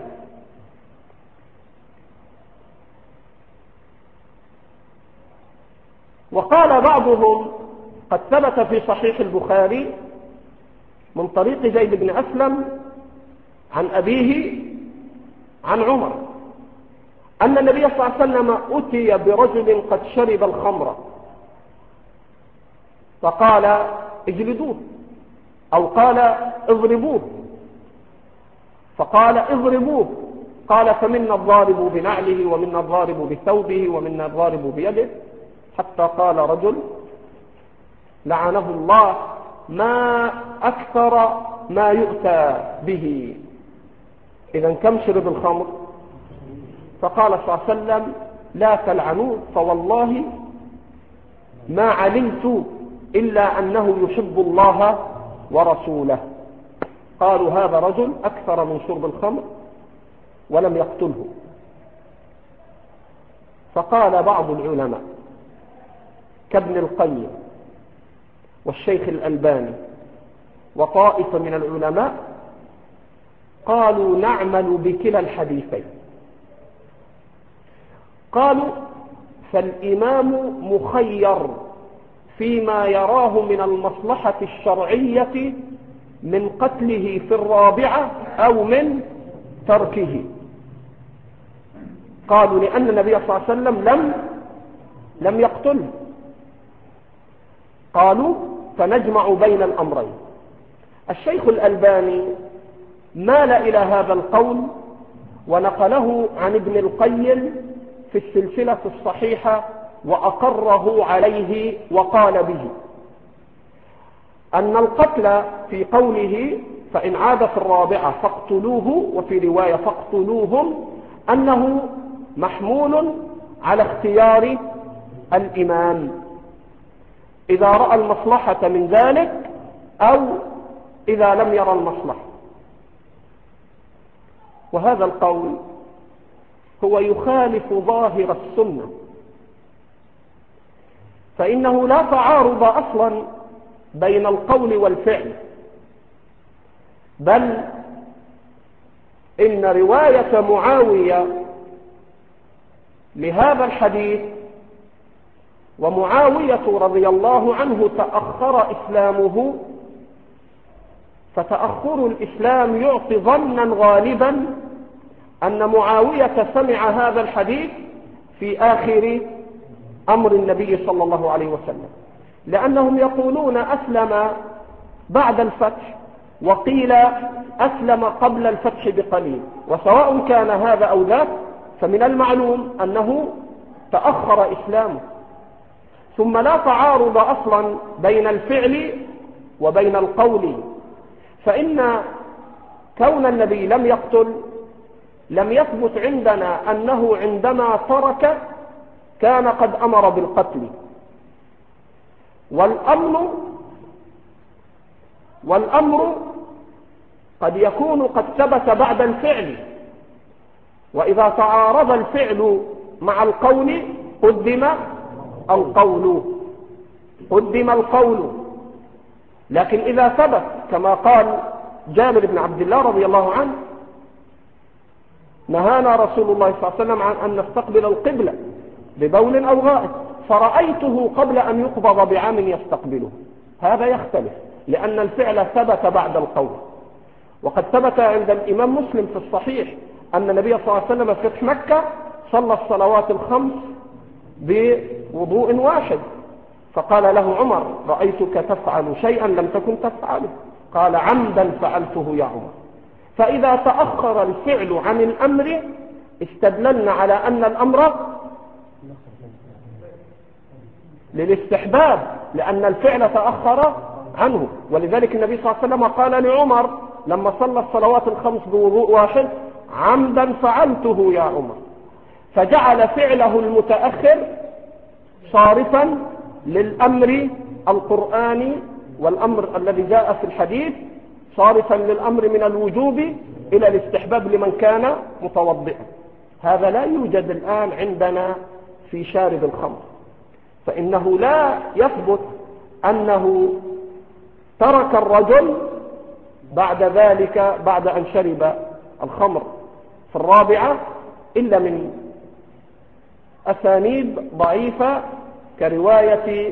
وقال بعضهم قد ثبت في صحيح البخاري من طريق زيد بن أسلم عن أبيه عن عمر أن النبي صلى الله عليه وسلم أتي برجل قد شرب الخمر فقال اجلدوه، أو قال اضربوه، فقال اضربوه، قال فمنا الضارب بنعله ومنا الضارب بثوبه ومنا الضارب بيده، حتى قال رجل لعنه الله ما أكثر ما يؤتى به. إذا كم شرب الخمر؟ فقال صلى الله عليه وسلم لا تلعنوه فوالله ما علمت إلا أنه يحب الله ورسوله. قالوا هذا رجل أكثر من شرب الخمر ولم يقتله. فقال بعض العلماء كابن القيم والشيخ الألباني وطائفة من العلماء قالوا نعمل بكلا الحديثين. قالوا فالإمام مخير فيما يراه من المصلحة الشرعية من قتله في الرابعة أو من تركه. قالوا لأن النبي صلى الله عليه وسلم لم يقتله. قالوا فنجمع بين الأمرين. الشيخ الألباني مال إلى هذا القول ونقله عن ابن القيم في السلسلة الصحيحة وأقره عليه وقال به أن القتل في قوله فإن عاد في الرابعة فاقتلوه، وفي رواية فاقتلوهم، أنه محمول على اختيار الإمام إذا رأى المصلحة من ذلك أو إذا لم يرى المصلحة. وهذا القول هو يخالف ظاهر السنة، فإنه لا تعارض أصلا بين القول والفعل، بل إن رواية معاوية لهذا الحديث، ومعاوية رضي الله عنه تأخر إسلامه، فتأخر الإسلام يعطي ظنا غالبا أن معاوية سمع هذا الحديث في آخر أمر النبي صلى الله عليه وسلم، لأنهم يقولون أسلم بعد الفتح، وقيل أسلم قبل الفتح بقليل، وسواء كان هذا أو ذاك فمن المعلوم أنه تأخر إسلامه. ثم لا تعارض أصلا بين الفعل وبين القول، فإن كون النبي لم يقتل لم يثبت عندنا أنه عندما ترك كان قد أمر بالقتل. والأمر قد يكون قد ثبت بعد الفعل، وإذا تعارض الفعل مع القول قدم القول. لكن إذا ثبت كما قال جابر بن عبد الله رضي الله عنه نهانا رسول الله صلى الله عليه وسلم عن أن نستقبل القبلة ببول أو غائط فرأيته قبل أن يقبض بعام يستقبله، هذا يختلف لأن الفعل ثبت بعد القول. وقد ثبت عند الإمام مسلم في الصحيح أن النبي صلى الله عليه وسلم في فتح مكة صلى الصلوات الخمس بوضوء واحد، فقال له عمر رأيتك تفعل شيئا لم تكن تفعله، قال عمدا فعلته يا عمر. فإذا تأخر الفعل عن الأمر استدللنا على أن الأمر للاستحباب لأن الفعل تأخر عنه. ولذلك النبي صلى الله عليه وسلم قال لعمر لما صلى الصلوات الخمس بوضوء واحد عمدا فعلته يا عمر، فجعل فعله المتأخر صارفا للأمر القرآني، والأمر الذي جاء في الحديث صارفا للأمر من الوجوب إلى الاستحباب لمن كان متوضئا. هذا لا يوجد الآن عندنا في شارب الخمر، فإنه لا يثبت أنه ترك الرجل بعد ذلك بعد أن شرب الخمر في الرابعة إلا من أسانيد ضعيفة كرواية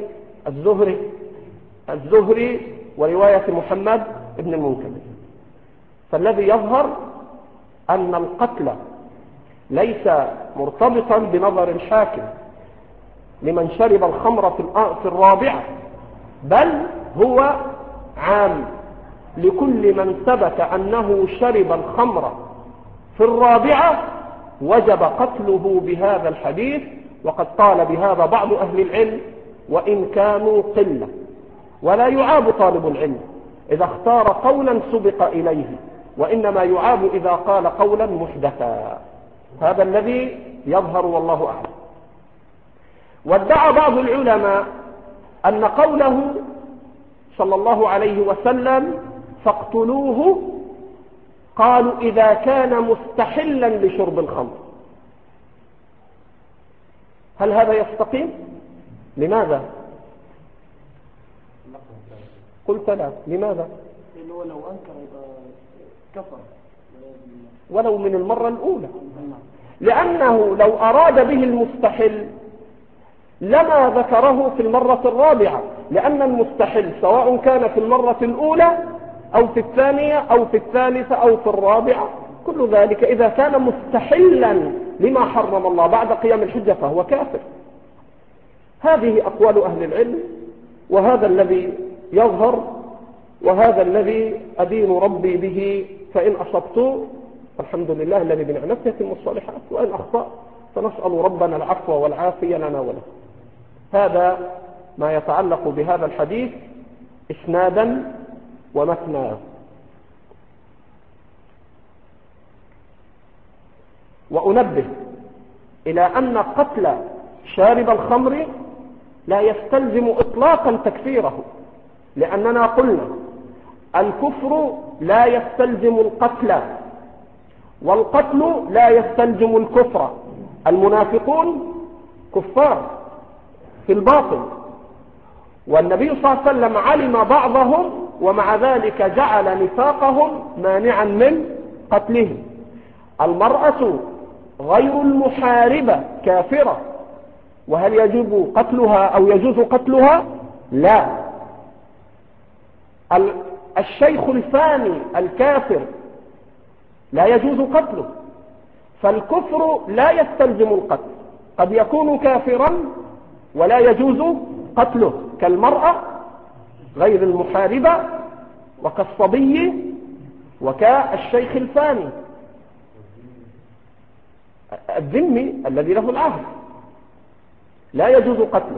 الزهري ورواية محمد بن المنكدر. فالذي يظهر أن القتل ليس مرتبطا بنظر الحاكم لمن شرب الخمر في الرابعة، بل هو عام لكل من ثبت أنه شرب الخمر في الرابعة وجب قتله بهذا الحديث. وقد قال بهذا بعض أهل العلم وإن كانوا قلة، ولا يعاب طالب العلم إذا اختار قولا سبق إليه، وإنما يعاب إذا قال قولا محدثا. هذا الذي يظهر والله أعلم. وادعى بعض العلماء أن قوله صلى الله عليه وسلم فاقتلوه قالوا إذا كان مستحلا لشرب الخمر. هل هذا يستقيم؟ لماذا؟ قلت لا. لماذا؟ لأنه لو أنكر يبقى كفر ولو من المرة الأولى، لأنه لو أراد به المستحل لما ذكره في المرة الرابعة، لأن المستحل سواء كان في المرة الأولى أو في الثانية أو في الثالثة أو في الرابعة، كل ذلك إذا كان مستحلا لما حرم الله بعد قيام الحجة فهو كافر. هذه أقوال أهل العلم، وهذا الذي يظهر، وهذا الذي أدين ربي به. فإن أصبت الحمد لله الذي بنعمته يتم الصالحات، وإن أخطأ فنسأل ربنا العفو والعافية لنا وله. هذا ما يتعلق بهذا الحديث إسنادا ومتنا. وأنبه إلى أن قتل شارب الخمر لا يستلزم إطلاقا تكفيره، لأننا قلنا الكفر لا يستلزم القتل، والقتل لا يستلزم الكفر. المنافقون كفار في الباطن، والنبي صلى الله عليه وسلم علم بعضهم ومع ذلك جعل نفاقهم مانعا من قتلهم. المرأة غير المحاربة كافرة، وهل يجب قتلها أو يجوز قتلها؟ لا. الشيخ الفاني الكافر لا يجوز قتله، فالكفر لا يستلزم القتل، قد يكون كافرا ولا يجوز قتله، كالمرأة غير المحاربة وكالصبي وكالشيخ الفاني الذمي الذي له العهد لا يجوز قتله.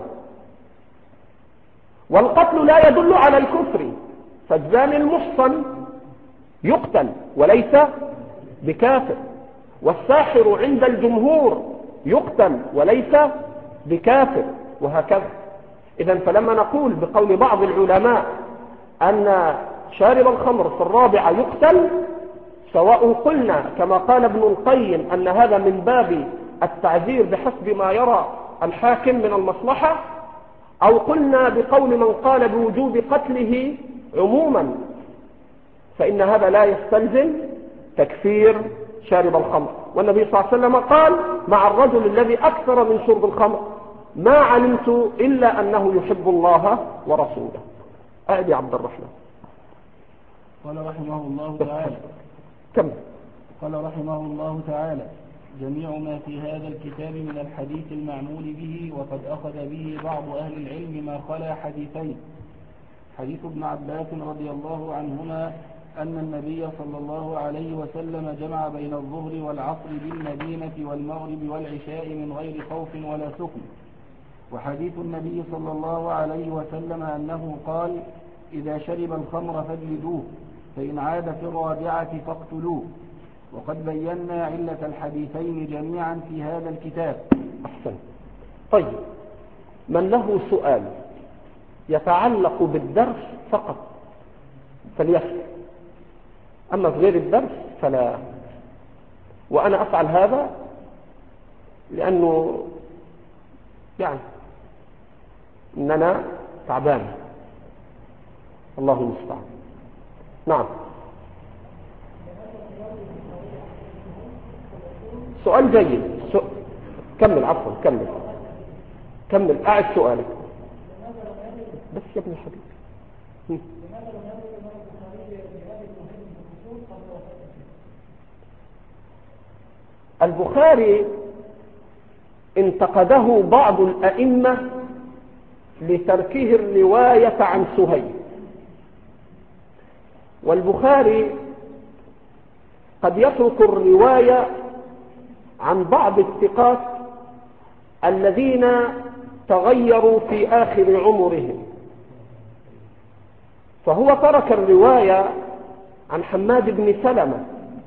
والقتل لا يدل على الكفر، فالزاني المحصن يقتل وليس بكافر، والساحر عند الجمهور يقتل وليس بكافر، وهكذا. إذن فلما نقول بقول بعض العلماء أن شارب الخمر في الرابعة يقتل، سواء قلنا كما قال ابن القيم أن هذا من باب التعذير بحسب ما يرى الحاكم من المصلحة، أو قلنا بقول من قال بوجوب قتله عموما، فإن هذا لا يستلزم تكفير شارب الخمر. والنبي صلى الله عليه وسلم قال مع الرجل الذي أكثر من شرب الخمر ما علمت إلا أنه يحب الله ورسوله. أعد يا عبد الرحمن. قال رحمه الله تعالى كم؟ قال رحمه الله تعالى: جميع ما في هذا الكتاب من الحديث المعمول به وقد أخذ به بعض أهل العلم ما خلا حديثين. حديث ابن عباس رضي الله عنهما أن النبي صلى الله عليه وسلم جمع بين الظهر والعصر بالمدينة والمغرب والعشاء من غير خوف ولا سكن. وحديث النبي صلى الله عليه وسلم أنه قال: إذا شرب الخمر فاجلدوه، فإن عاد في الرابعة فاقتلوه. وقد بينا علة الحديثين جميعا في هذا الكتاب. أحسن. طيب، من له سؤال يتعلق بالدرس فقط فليسأل، أما في غير الدرس فلا. وأنا أفعل هذا لأنه يعني إن أنا تعبان، الله المستعان. نعم. سؤال جيد. كمل، عفوا، كمل أعد سؤالك بس يا ابن الحبيب. البخاري انتقده بعض الأئمة لتركه الرواية عن سهيل، والبخاري قد يترك الرواية عن بعض الثقات الذين تغيروا في آخر عمرهم، فهو ترك الرواية عن حماد بن سلمة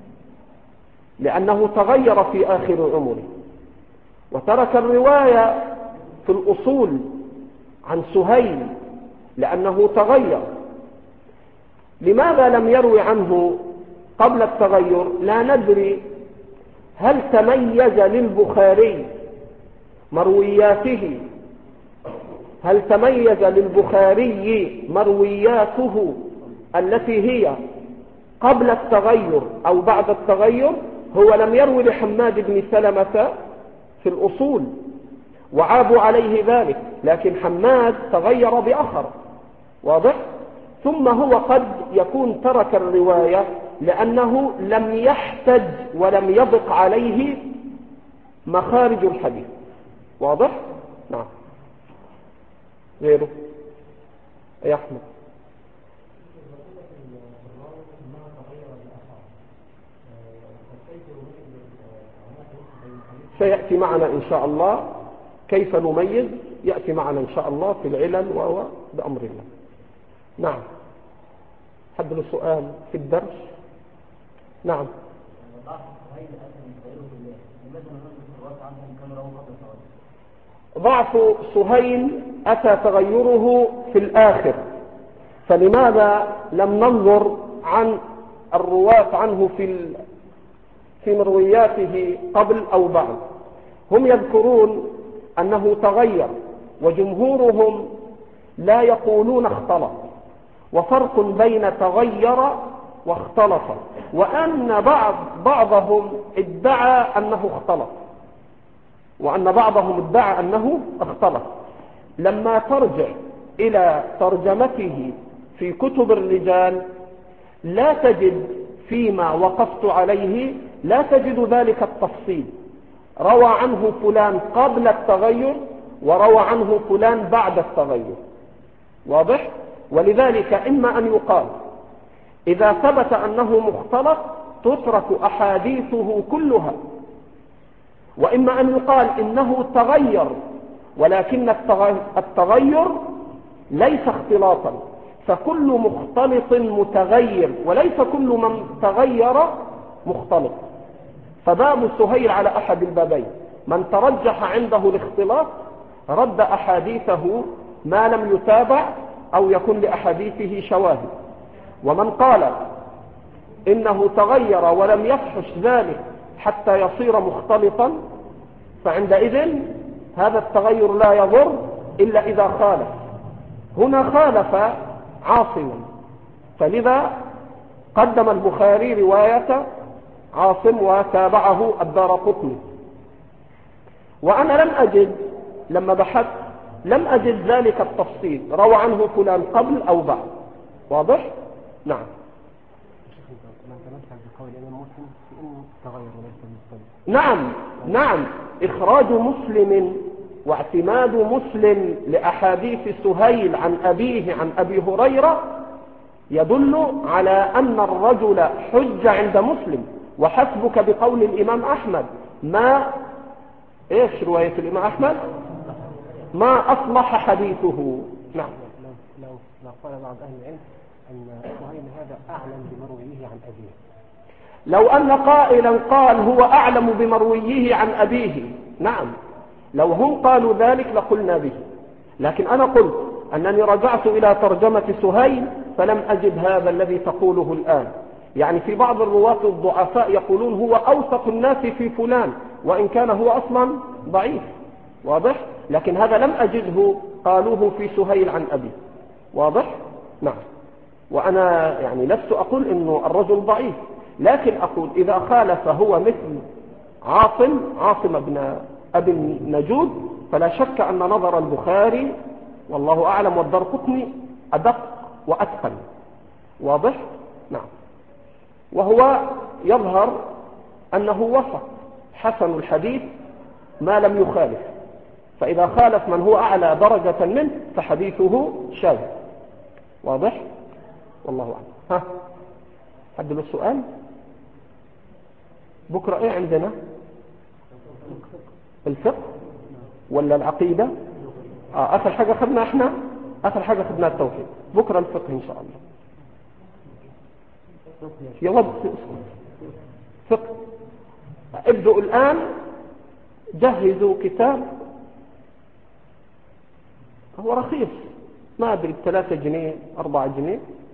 لأنه تغير في آخر عمره، وترك الرواية في الأصول عن سهيل لأنه تغير. لماذا لم يروي عنه قبل التغير؟ لا ندري. هل تميز للبخاري مروياته، هل تميز للبخاري مروياته التي هي قبل التغير أو بعد التغير؟ هو لم يروي لحماد بن سلمة في الأصول وعابوا عليه ذلك، لكن حماد تغير بآخر، واضح؟ ثم هو قد يكون ترك الرواية لأنه لم يحتج ولم يضق عليه مخارج الحديث، واضح؟ نعم. غيره يا أحمد. سيأتي معنا إن شاء الله كيف نميز، يأتي معنا إن شاء الله في العلل وهو بأمر الله. نعم. حد له سؤال في الدرس؟ نعم. ضعف سهيل أتى تغيره في الآخر، فلماذا لم ننظر عن الرواة عنه في مروياته قبل أو بعد؟ هم يذكرون أنه تغير، وجمهورهم لا يقولون اختلط، وفرق بين تغير واختلط، وأن بعضهم ادعى أنه اختلط، وأن بعضهم ادعى أنه اختلط. لما ترجع إلى ترجمته في كتب الرجال لا تجد فيما وقفت عليه، لا تجد ذلك التفصيل. روى عنه فلان قبل التغير وروى عنه فلان بعد التغير، واضح؟ ولذلك إما أن يقال إذا ثبت أنه مختلط تترك أحاديثه كلها، وإما أن يقال إنه تغير ولكن التغير ليس اختلاطا، فكل مختلط متغير وليس كل من تغير مختلط. فباب سهيل على أحد البابين، من ترجح عنده الاختلاط رد أحاديثه ما لم يتابع أو يكون لأحاديثه شواهد، ومن قال إنه تغير ولم يفحش ذلك حتى يصير مختلطا فعندئذ هذا التغير لا يضر إلا إذا خالف. هنا خالف عاصما، فلذا قدم البخاري رواية عاصم وتابعه الدارقطني. وأنا لم أجد لما بحثت لم أجد ذلك التفصيل، روى عنه فلان قبل أو بعد، واضح؟ نعم. نعم. إخراج مسلم واعتماد مسلم لأحاديث سهيل عن أبيه عن أبي هريرة يدل على أن الرجل حج عند مسلم. وحسبك بقول الإمام أحمد ما إيش رواية الإمام أحمد؟ ما أصلح حديثه. نعم. لو قال بعض أهل العلم أن سهيل هذا أعلم بمرويه عن أبيه، لو أن قائلا قال هو أعلم بمرويه عن أبيه، نعم، لو هم قالوا ذلك لقلنا به، لكن أنا قلت أنني رجعت إلى ترجمة سهيل فلم أجد هذا الذي تقوله الآن. يعني في بعض الرواة الضعفاء يقولون هو أوثق الناس في فلان وإن كان هو أصلا ضعيف، واضح؟ لكن هذا لم أجده قالوه في سهيل عن أبي. واضح؟ نعم. وأنا يعني لست أقول إنه الرجل ضعيف، لكن أقول إذا خالف هو مثل عاصم بن أبي النجود فلا شك أن نظر البخاري والله أعلم والدارقطني أدق وأتقن. واضح؟ نعم. وهو يظهر أنه وسط حسن الحديث ما لم يخالف، فإذا خالف من هو أعلى درجة منه فحديثه شاذ. واضح؟ والله أعلم. ها حد له السؤال؟ بكرة إيه عندنا؟ الفقه ولا العقيدة؟ آخر حاجة خدنا إحنا التوحيد. بكرة الفقه إن شاء الله. يلا فقه. ابدأوا الآن، جهزوا كتاب هو رخيص ما أدري 3 جنيه 4 جنيه،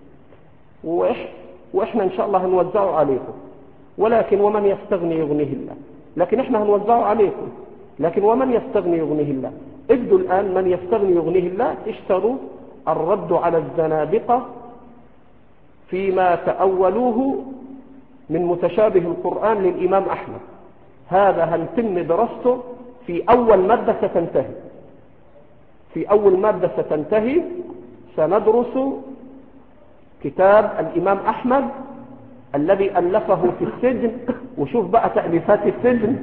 وإحنا إن شاء الله هنوزعه عليكم. ولكن ومن يستغني يغنيه الله. لكن إحنا هنوزعه عليكم، لكن ومن يستغني يغنيه الله. ابدوا الآن من يستغني يغنيه الله. اشتروا الرد على الزنادقة فيما تأولوه من متشابه القرآن للإمام أحمد. هذا هنتم درسته في أول مادة ستنتهي. سندرس كتاب الإمام أحمد الذي ألفه في السجن. وشوف بقى تأليفات السجن.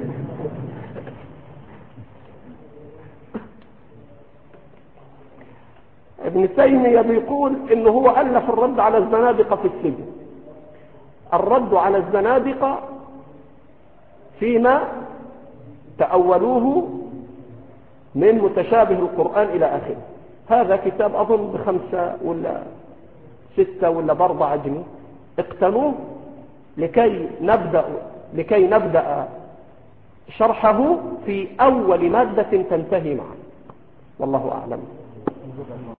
ابن تيمية بيقول إنه هو ألف الرد على الزنادقة في السجن. الرد على الزنادقة فيما تأولوه من متشابه القرآن إلى آخره. هذا كتاب أظن ب5 ولا 6 ولا ب4 جنيه. اقتنوه لكي نبدأ شرحه في أول مادة تنتهي معه. والله أعلم.